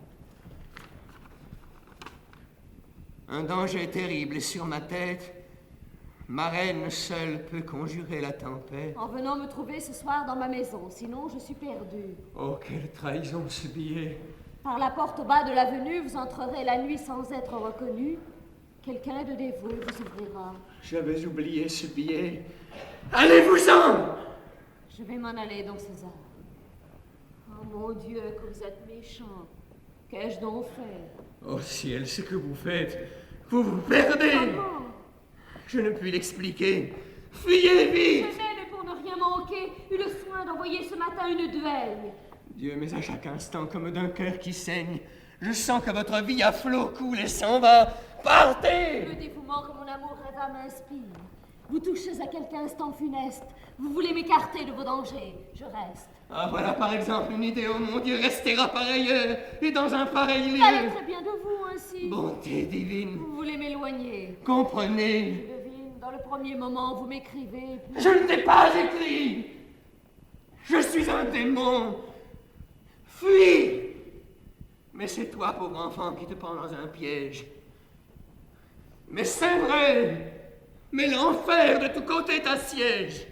Un danger terrible est sur ma tête. Ma reine seule peut conjurer la tempête. En venant me trouver ce soir dans ma maison, sinon je suis perdue. Oh, quelle trahison ce billet. Par la porte au bas de l'avenue, vous entrerez la nuit sans être reconnu. Quelqu'un de dévoué vous ouvrira. J'avais oublié ce billet. Allez-vous-en! Je vais m'en aller, Don César. Oh mon Dieu, que vous êtes méchant. Qu'ai-je donc fait? Oh ciel, ce que vous faites, vous vous perdez. Comment? Je ne puis l'expliquer. Fuyez vite! Je n'ai, pour ne rien manquer, eu le soin d'envoyer ce matin une duègne. Dieu, mais à chaque instant, comme d'un cœur qui saigne, je sens que votre vie à flot coule et s'en va. Partez! Le dévouement que mon amour rêva m'inspire. Vous touchez à quelque instant funeste. Vous voulez m'écarter de vos dangers. Je reste. Ah, voilà par exemple une idée, oh mon Dieu, restera par ailleurs et dans un pareil lieu. Allez très bien de vous ainsi. Bonté divine. Vous voulez m'éloigner. Comprenez. Je devine, dans le premier moment, vous m'écrivez. Puis... Je ne t'ai pas écrit. Je suis un démon. Fuis. Mais c'est toi, pauvre enfant, qui te prends dans un piège. Mais c'est vrai. Mais l'enfer de tous côtés t'assiège.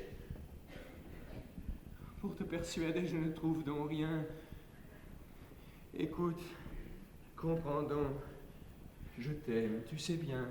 Pour te persuader, je ne trouve donc rien. Écoute, comprends donc. Je t'aime, tu sais bien.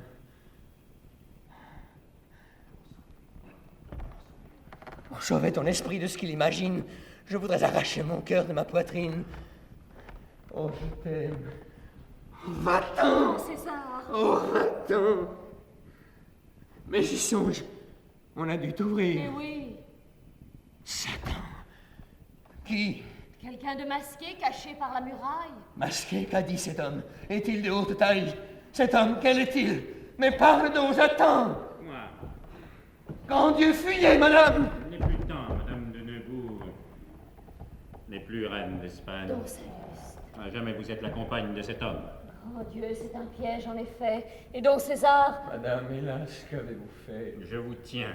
Pour sauver ton esprit de ce qu'il imagine, je voudrais arracher mon cœur de ma poitrine. Oh, je t'aime. Va-t'en! César! Oh, va-t'en! Mais j'y songe. On a dû t'ouvrir. Mais oui. Satan. Qui? Quelqu'un de masqué, caché par la muraille. Masqué, qu'a dit cet homme? Est-il de haute taille? Cet homme, quel est-il? Mais parle donc, j'attends! Moi. Quand Dieu fuyez, madame! Je n'ai plus le temps, madame de Neubourg. N'est plus reine d'Espagne. Don Céleste. À jamais vous êtes la compagne de cet homme. Oh Dieu, c'est un piège en effet. Et Don César? Madame, hélas, qu'avez-vous fait? Je vous tiens.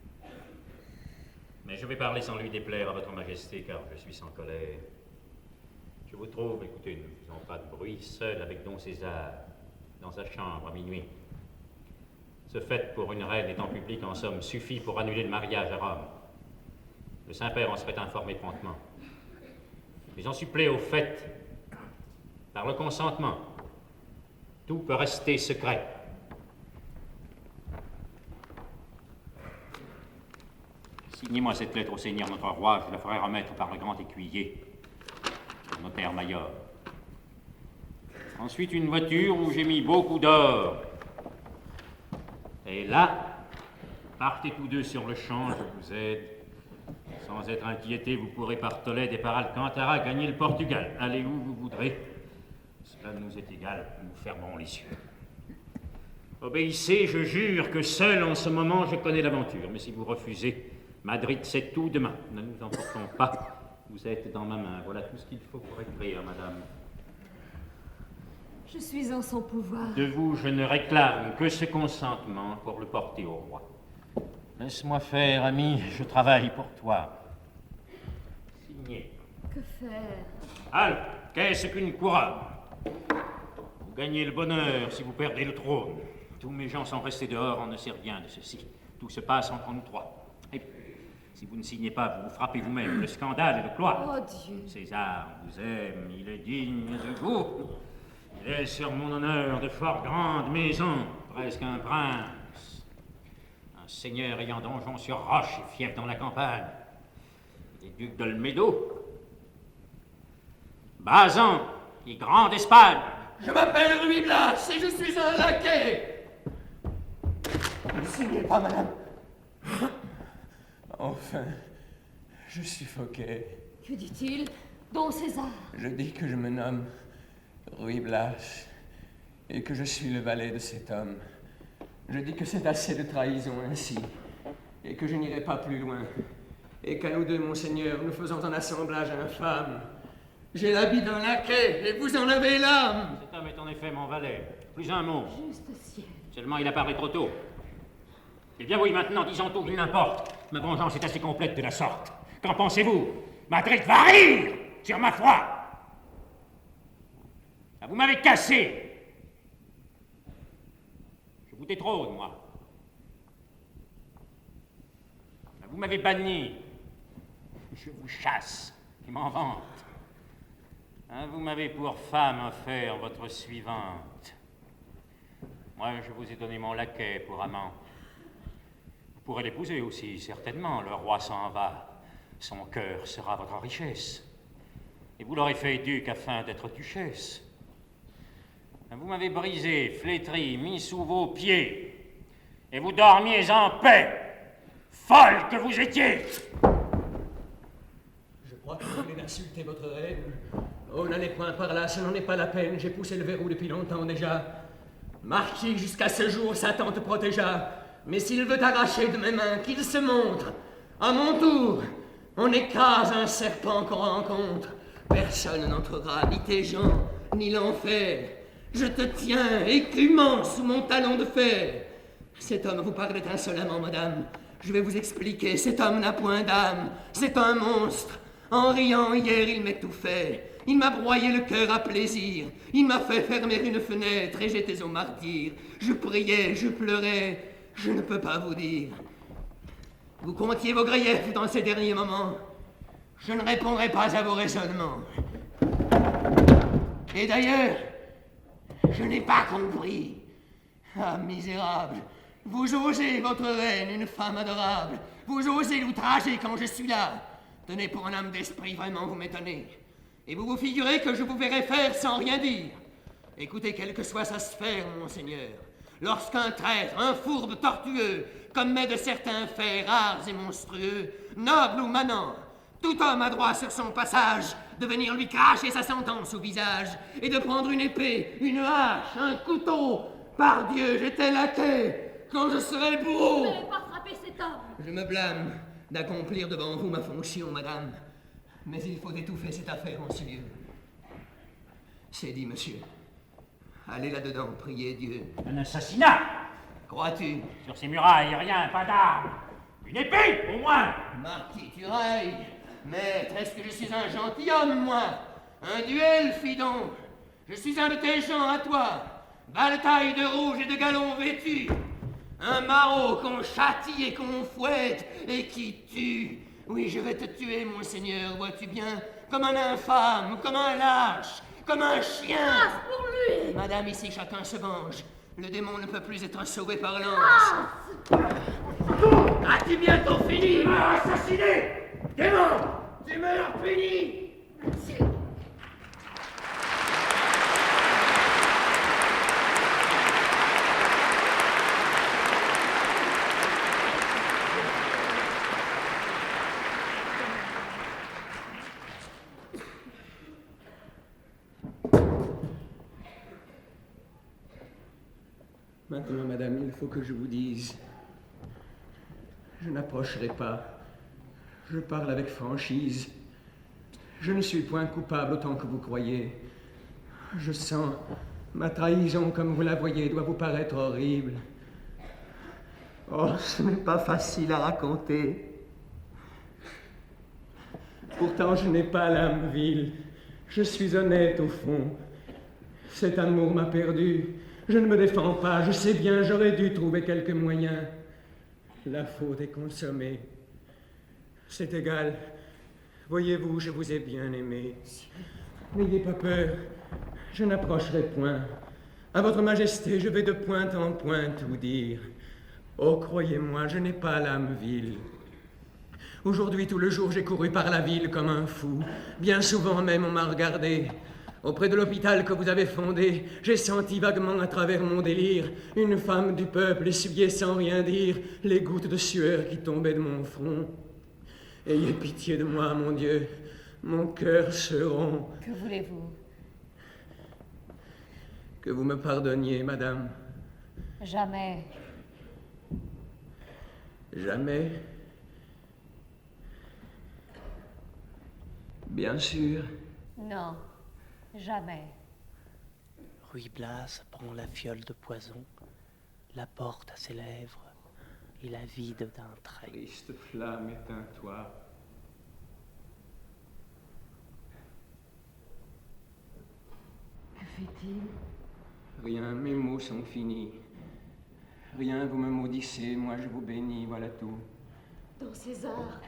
Mais je vais parler sans lui déplaire à votre majesté, car je suis sans colère. Je vous trouve, écoutez, ne faisons pas de bruit, seul avec Don César, dans sa chambre à minuit. Ce fait pour une reine étant public, en somme, suffit pour annuler le mariage à Rome. Le Saint-Père en serait informé promptement. Mais j'en supplie au fait, par le consentement, tout peut rester secret. Signez-moi cette lettre au Seigneur notre roi, je la ferai remettre par le grand écuyer, le notaire-major. Ensuite, une voiture où j'ai mis beaucoup d'or. Et là, partez tous deux sur le champ, je vous aide. Sans être inquiété, vous pourrez par Tolède et par Alcantara gagner le Portugal. Allez où vous voudrez. Cela nous est égal, nous fermerons les cieux. Obéissez, je jure que seul en ce moment je connais l'aventure. Mais si vous refusez, Madrid c'est tout demain. Ne nous emportons pas. Vous êtes dans ma main. Voilà tout ce qu'il faut pour écrire, madame. Je suis en son pouvoir. De vous, je ne réclame que ce consentement pour le porter au roi. Laisse-moi faire, ami, je travaille pour toi. Signez. Que faire? Halte, qu'est-ce qu'une couronne? Vous gagnez le bonheur si vous perdez le trône. Tous mes gens sont restés dehors, on ne sait rien de ceci. Tout se passe entre nous trois. Et si vous ne signez pas, vous vous frappez vous-même. Le scandale est de Cloire. Oh Dieu! César vous aime, il est digne de vous. Il est sur mon honneur de fort grande maison, presque un prince. Un seigneur ayant donjon sur roche et fief dans la campagne. Les ducs d'Olmedo. Bazan, qui est grand d'Espagne. Je m'appelle Ruy Blas et je suis un laquais. Ne signez pas, madame. Enfin, je suffoquais. Que dit-il, Don César? Je dis que je me nomme Ruy Blas et que je suis le valet de cet homme. Je dis que c'est assez de trahison ainsi et que je n'irai pas plus loin et qu'à nous deux, monseigneur, nous faisons un assemblage infâme. J'ai l'habit d'un laquais et vous en avez l'âme. Cet homme est en effet mon valet. Plus un mot. Juste ciel. Seulement, il a parlé trop tôt. Eh bien oui, maintenant, disons tout, il n'importe. Ma vengeance est assez complète de la sorte. Qu'en pensez-vous? Madrid va rire sur ma foi. Ah, vous m'avez cassé. Je vous détrône, moi. Ah, vous m'avez banni. Je vous chasse et m'en vante. Ah, vous m'avez pour femme offert votre suivante. Moi, je vous ai donné mon laquais pour amant. Vous pourrez l'épouser aussi, certainement. Le roi s'en va. Son cœur sera votre richesse. Et vous l'aurez fait duc afin d'être duchesse. Vous m'avez brisé, flétri, mis sous vos pieds. Et vous dormiez en paix. Folle que vous étiez. Je crois que vous venez d'insulter votre reine. Oh, n'allez point par là, ce n'en est pas la peine. J'ai poussé le verrou depuis longtemps déjà. Marquis, jusqu'à ce jour, Satan te protégea. Mais s'il veut t'arracher de mes mains, qu'il se montre. À mon tour, on écrase un serpent qu'on rencontre. Personne n'entrera, ni tes gens, ni l'enfer. Je te tiens, écumant sous mon talon de fer. Cet homme vous parle insolemment, madame. Je vais vous expliquer, cet homme n'a point d'âme. C'est un monstre. En riant hier, il m'étouffait. Il m'a broyé le cœur à plaisir. Il m'a fait fermer une fenêtre et j'étais au martyre. Je priais, je pleurais. Je ne peux pas vous dire. Vous comptiez vos griefs dans ces derniers moments. Je ne répondrai pas à vos raisonnements. Et d'ailleurs, je n'ai pas compris. Ah, misérable. Vous osez, votre reine, une femme adorable. Vous osez l'outrager quand je suis là. Tenez, pour un homme d'esprit, vraiment, vous m'étonnez. Et vous vous figurez que je vous verrai faire sans rien dire. Écoutez, quelle que soit sa sphère, monseigneur. Lorsqu'un traître, un fourbe tortueux, commet de certains faits rares et monstrueux, nobles ou manants, tout homme a droit sur son passage de venir lui cracher sa sentence au visage et de prendre une épée, une hache, un couteau. Par Dieu, j'étais laquais quand je serai le bourreau. Vous n'allez pas frapper cet homme. Je me blâme d'accomplir devant vous ma fonction, madame. Mais il faut étouffer cette affaire en ce lieu. C'est dit, monsieur. Allez là-dedans, priez Dieu. Un assassinat. Crois-tu? Sur ces murailles, rien, pas d'armes. Une épée, au moins. Marquis, tu railles. Maître, est-ce que je suis un gentilhomme, moi? Un duel, fi donc. Je suis un de tes gens à toi. Bataille de rouge et de galons vêtus. Un maraud qu'on châtie et qu'on fouette et qui tue. Oui, je vais te tuer, monseigneur, vois-tu bien? Comme un infâme, comme un lâche, comme un chien. Grâce pour lui. Madame, ici, chacun se venge. Le démon ne peut plus être sauvé par l'ange. As-tu bientôt fini? Tu m'as assassiné! Démon! Tu meurs puni! Maintenant, madame, il faut que je vous dise. Je n'approcherai pas. Je parle avec franchise. Je ne suis point coupable autant que vous croyez. Je sens ma trahison, comme vous la voyez, doit vous paraître horrible. Oh, ce n'est pas facile à raconter. Pourtant, je n'ai pas l'âme vile. Je suis honnête au fond. Cet amour m'a perdu. Je ne me défends pas. Je sais bien, j'aurais dû trouver quelques moyens. La faute est consommée. C'est égal. Voyez-vous, je vous ai bien aimé. N'ayez pas peur. Je n'approcherai point. À votre majesté, je vais de point en point tout dire. Oh, croyez-moi, je n'ai pas l'âme vile. Aujourd'hui, tout le jour, j'ai couru par la ville comme un fou. Bien souvent même, on m'a regardé. Auprès de l'hôpital que vous avez fondé, j'ai senti vaguement à travers mon délire une femme du peuple essuyer sans rien dire les gouttes de sueur qui tombaient de mon front. Ayez pitié de moi, mon Dieu, mon cœur se rompt. Que voulez-vous? Que vous me pardonniez, madame. Jamais. Jamais. Bien sûr. Non, jamais. Ruy Blas prend la fiole de poison, la porte à ses lèvres et la vide d'un trait. Triste flamme, éteins-toi. Que fait-il? Rien, mes mots sont finis. Rien, vous me maudissez, moi je vous bénis, voilà tout. Don César.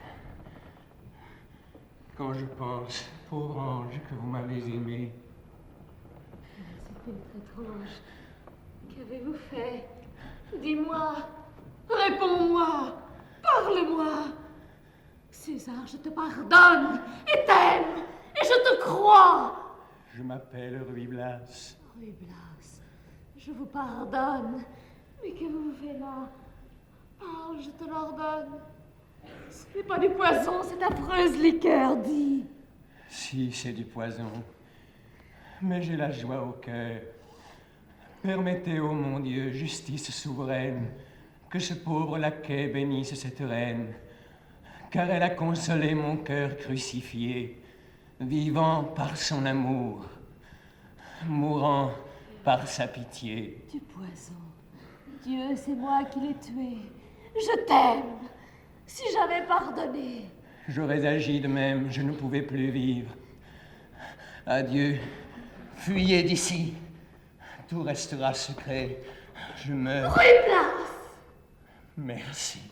Quand je pense, pauvre ange, que vous m'avez aimé. C'est étrange. Qu'avez-vous fait? Dis-moi. Réponds-moi. Parle-moi. César, je te pardonne et t'aime. Et je te crois. Je m'appelle Ruy Blas. Ruy Blas, je vous pardonne. Mais qu'avez-vous fait là? Parle, je te l'ordonne. Ce n'est pas du poison, cette affreuse liqueur, dis. Si, c'est du poison. Mais j'ai la joie au cœur. Permettez, ô mon Dieu, justice souveraine, que ce pauvre laquais bénisse cette reine, car elle a consolé mon cœur crucifié, vivant par son amour, mourant par sa pitié. Du poison. Dieu, c'est moi qui l'ai tué. Je t'aime. Si j'avais pardonné. J'aurais agi de même, je ne pouvais plus vivre. Adieu, fuyez d'ici. Tout restera secret. Je meurs. Ruy Blas! Merci.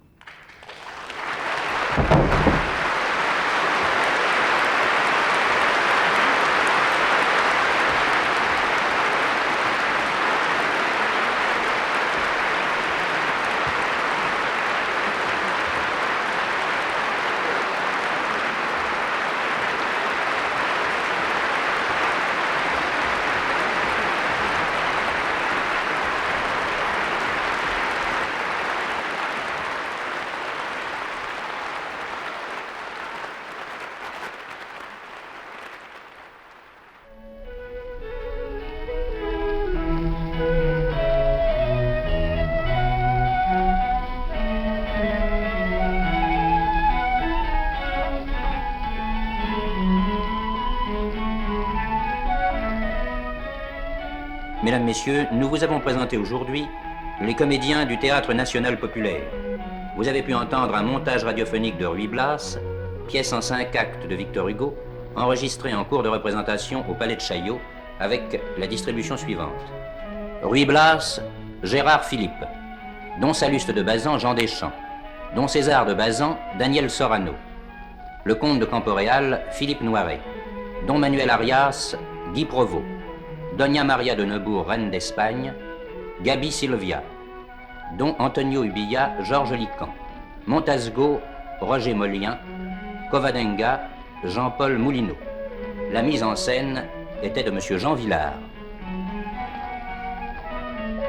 Mesdames, Messieurs, nous vous avons présenté aujourd'hui les comédiens du Théâtre National Populaire. Vous avez pu entendre un montage radiophonique de Ruy Blas, pièce en 5 actes de Victor Hugo, enregistrée en cours de représentation au Palais de Chaillot, avec la distribution suivante. Ruy Blas, Gérard Philippe. Don Salluste de Bazan, Jean Deschamps. Don César de Bazan, Daniel Sorano. Le comte de Camporéal, Philippe Noiret. Don Manuel Arias, Guy Provost. Doña Maria de Neubourg, reine d'Espagne. Gabi Silvia, dont Antonio Ubilla, Georges Lican, Montasgo, Roger Molien, Covadenga, Jean-Paul Moulineau. La mise en scène était de M. Jean Villard.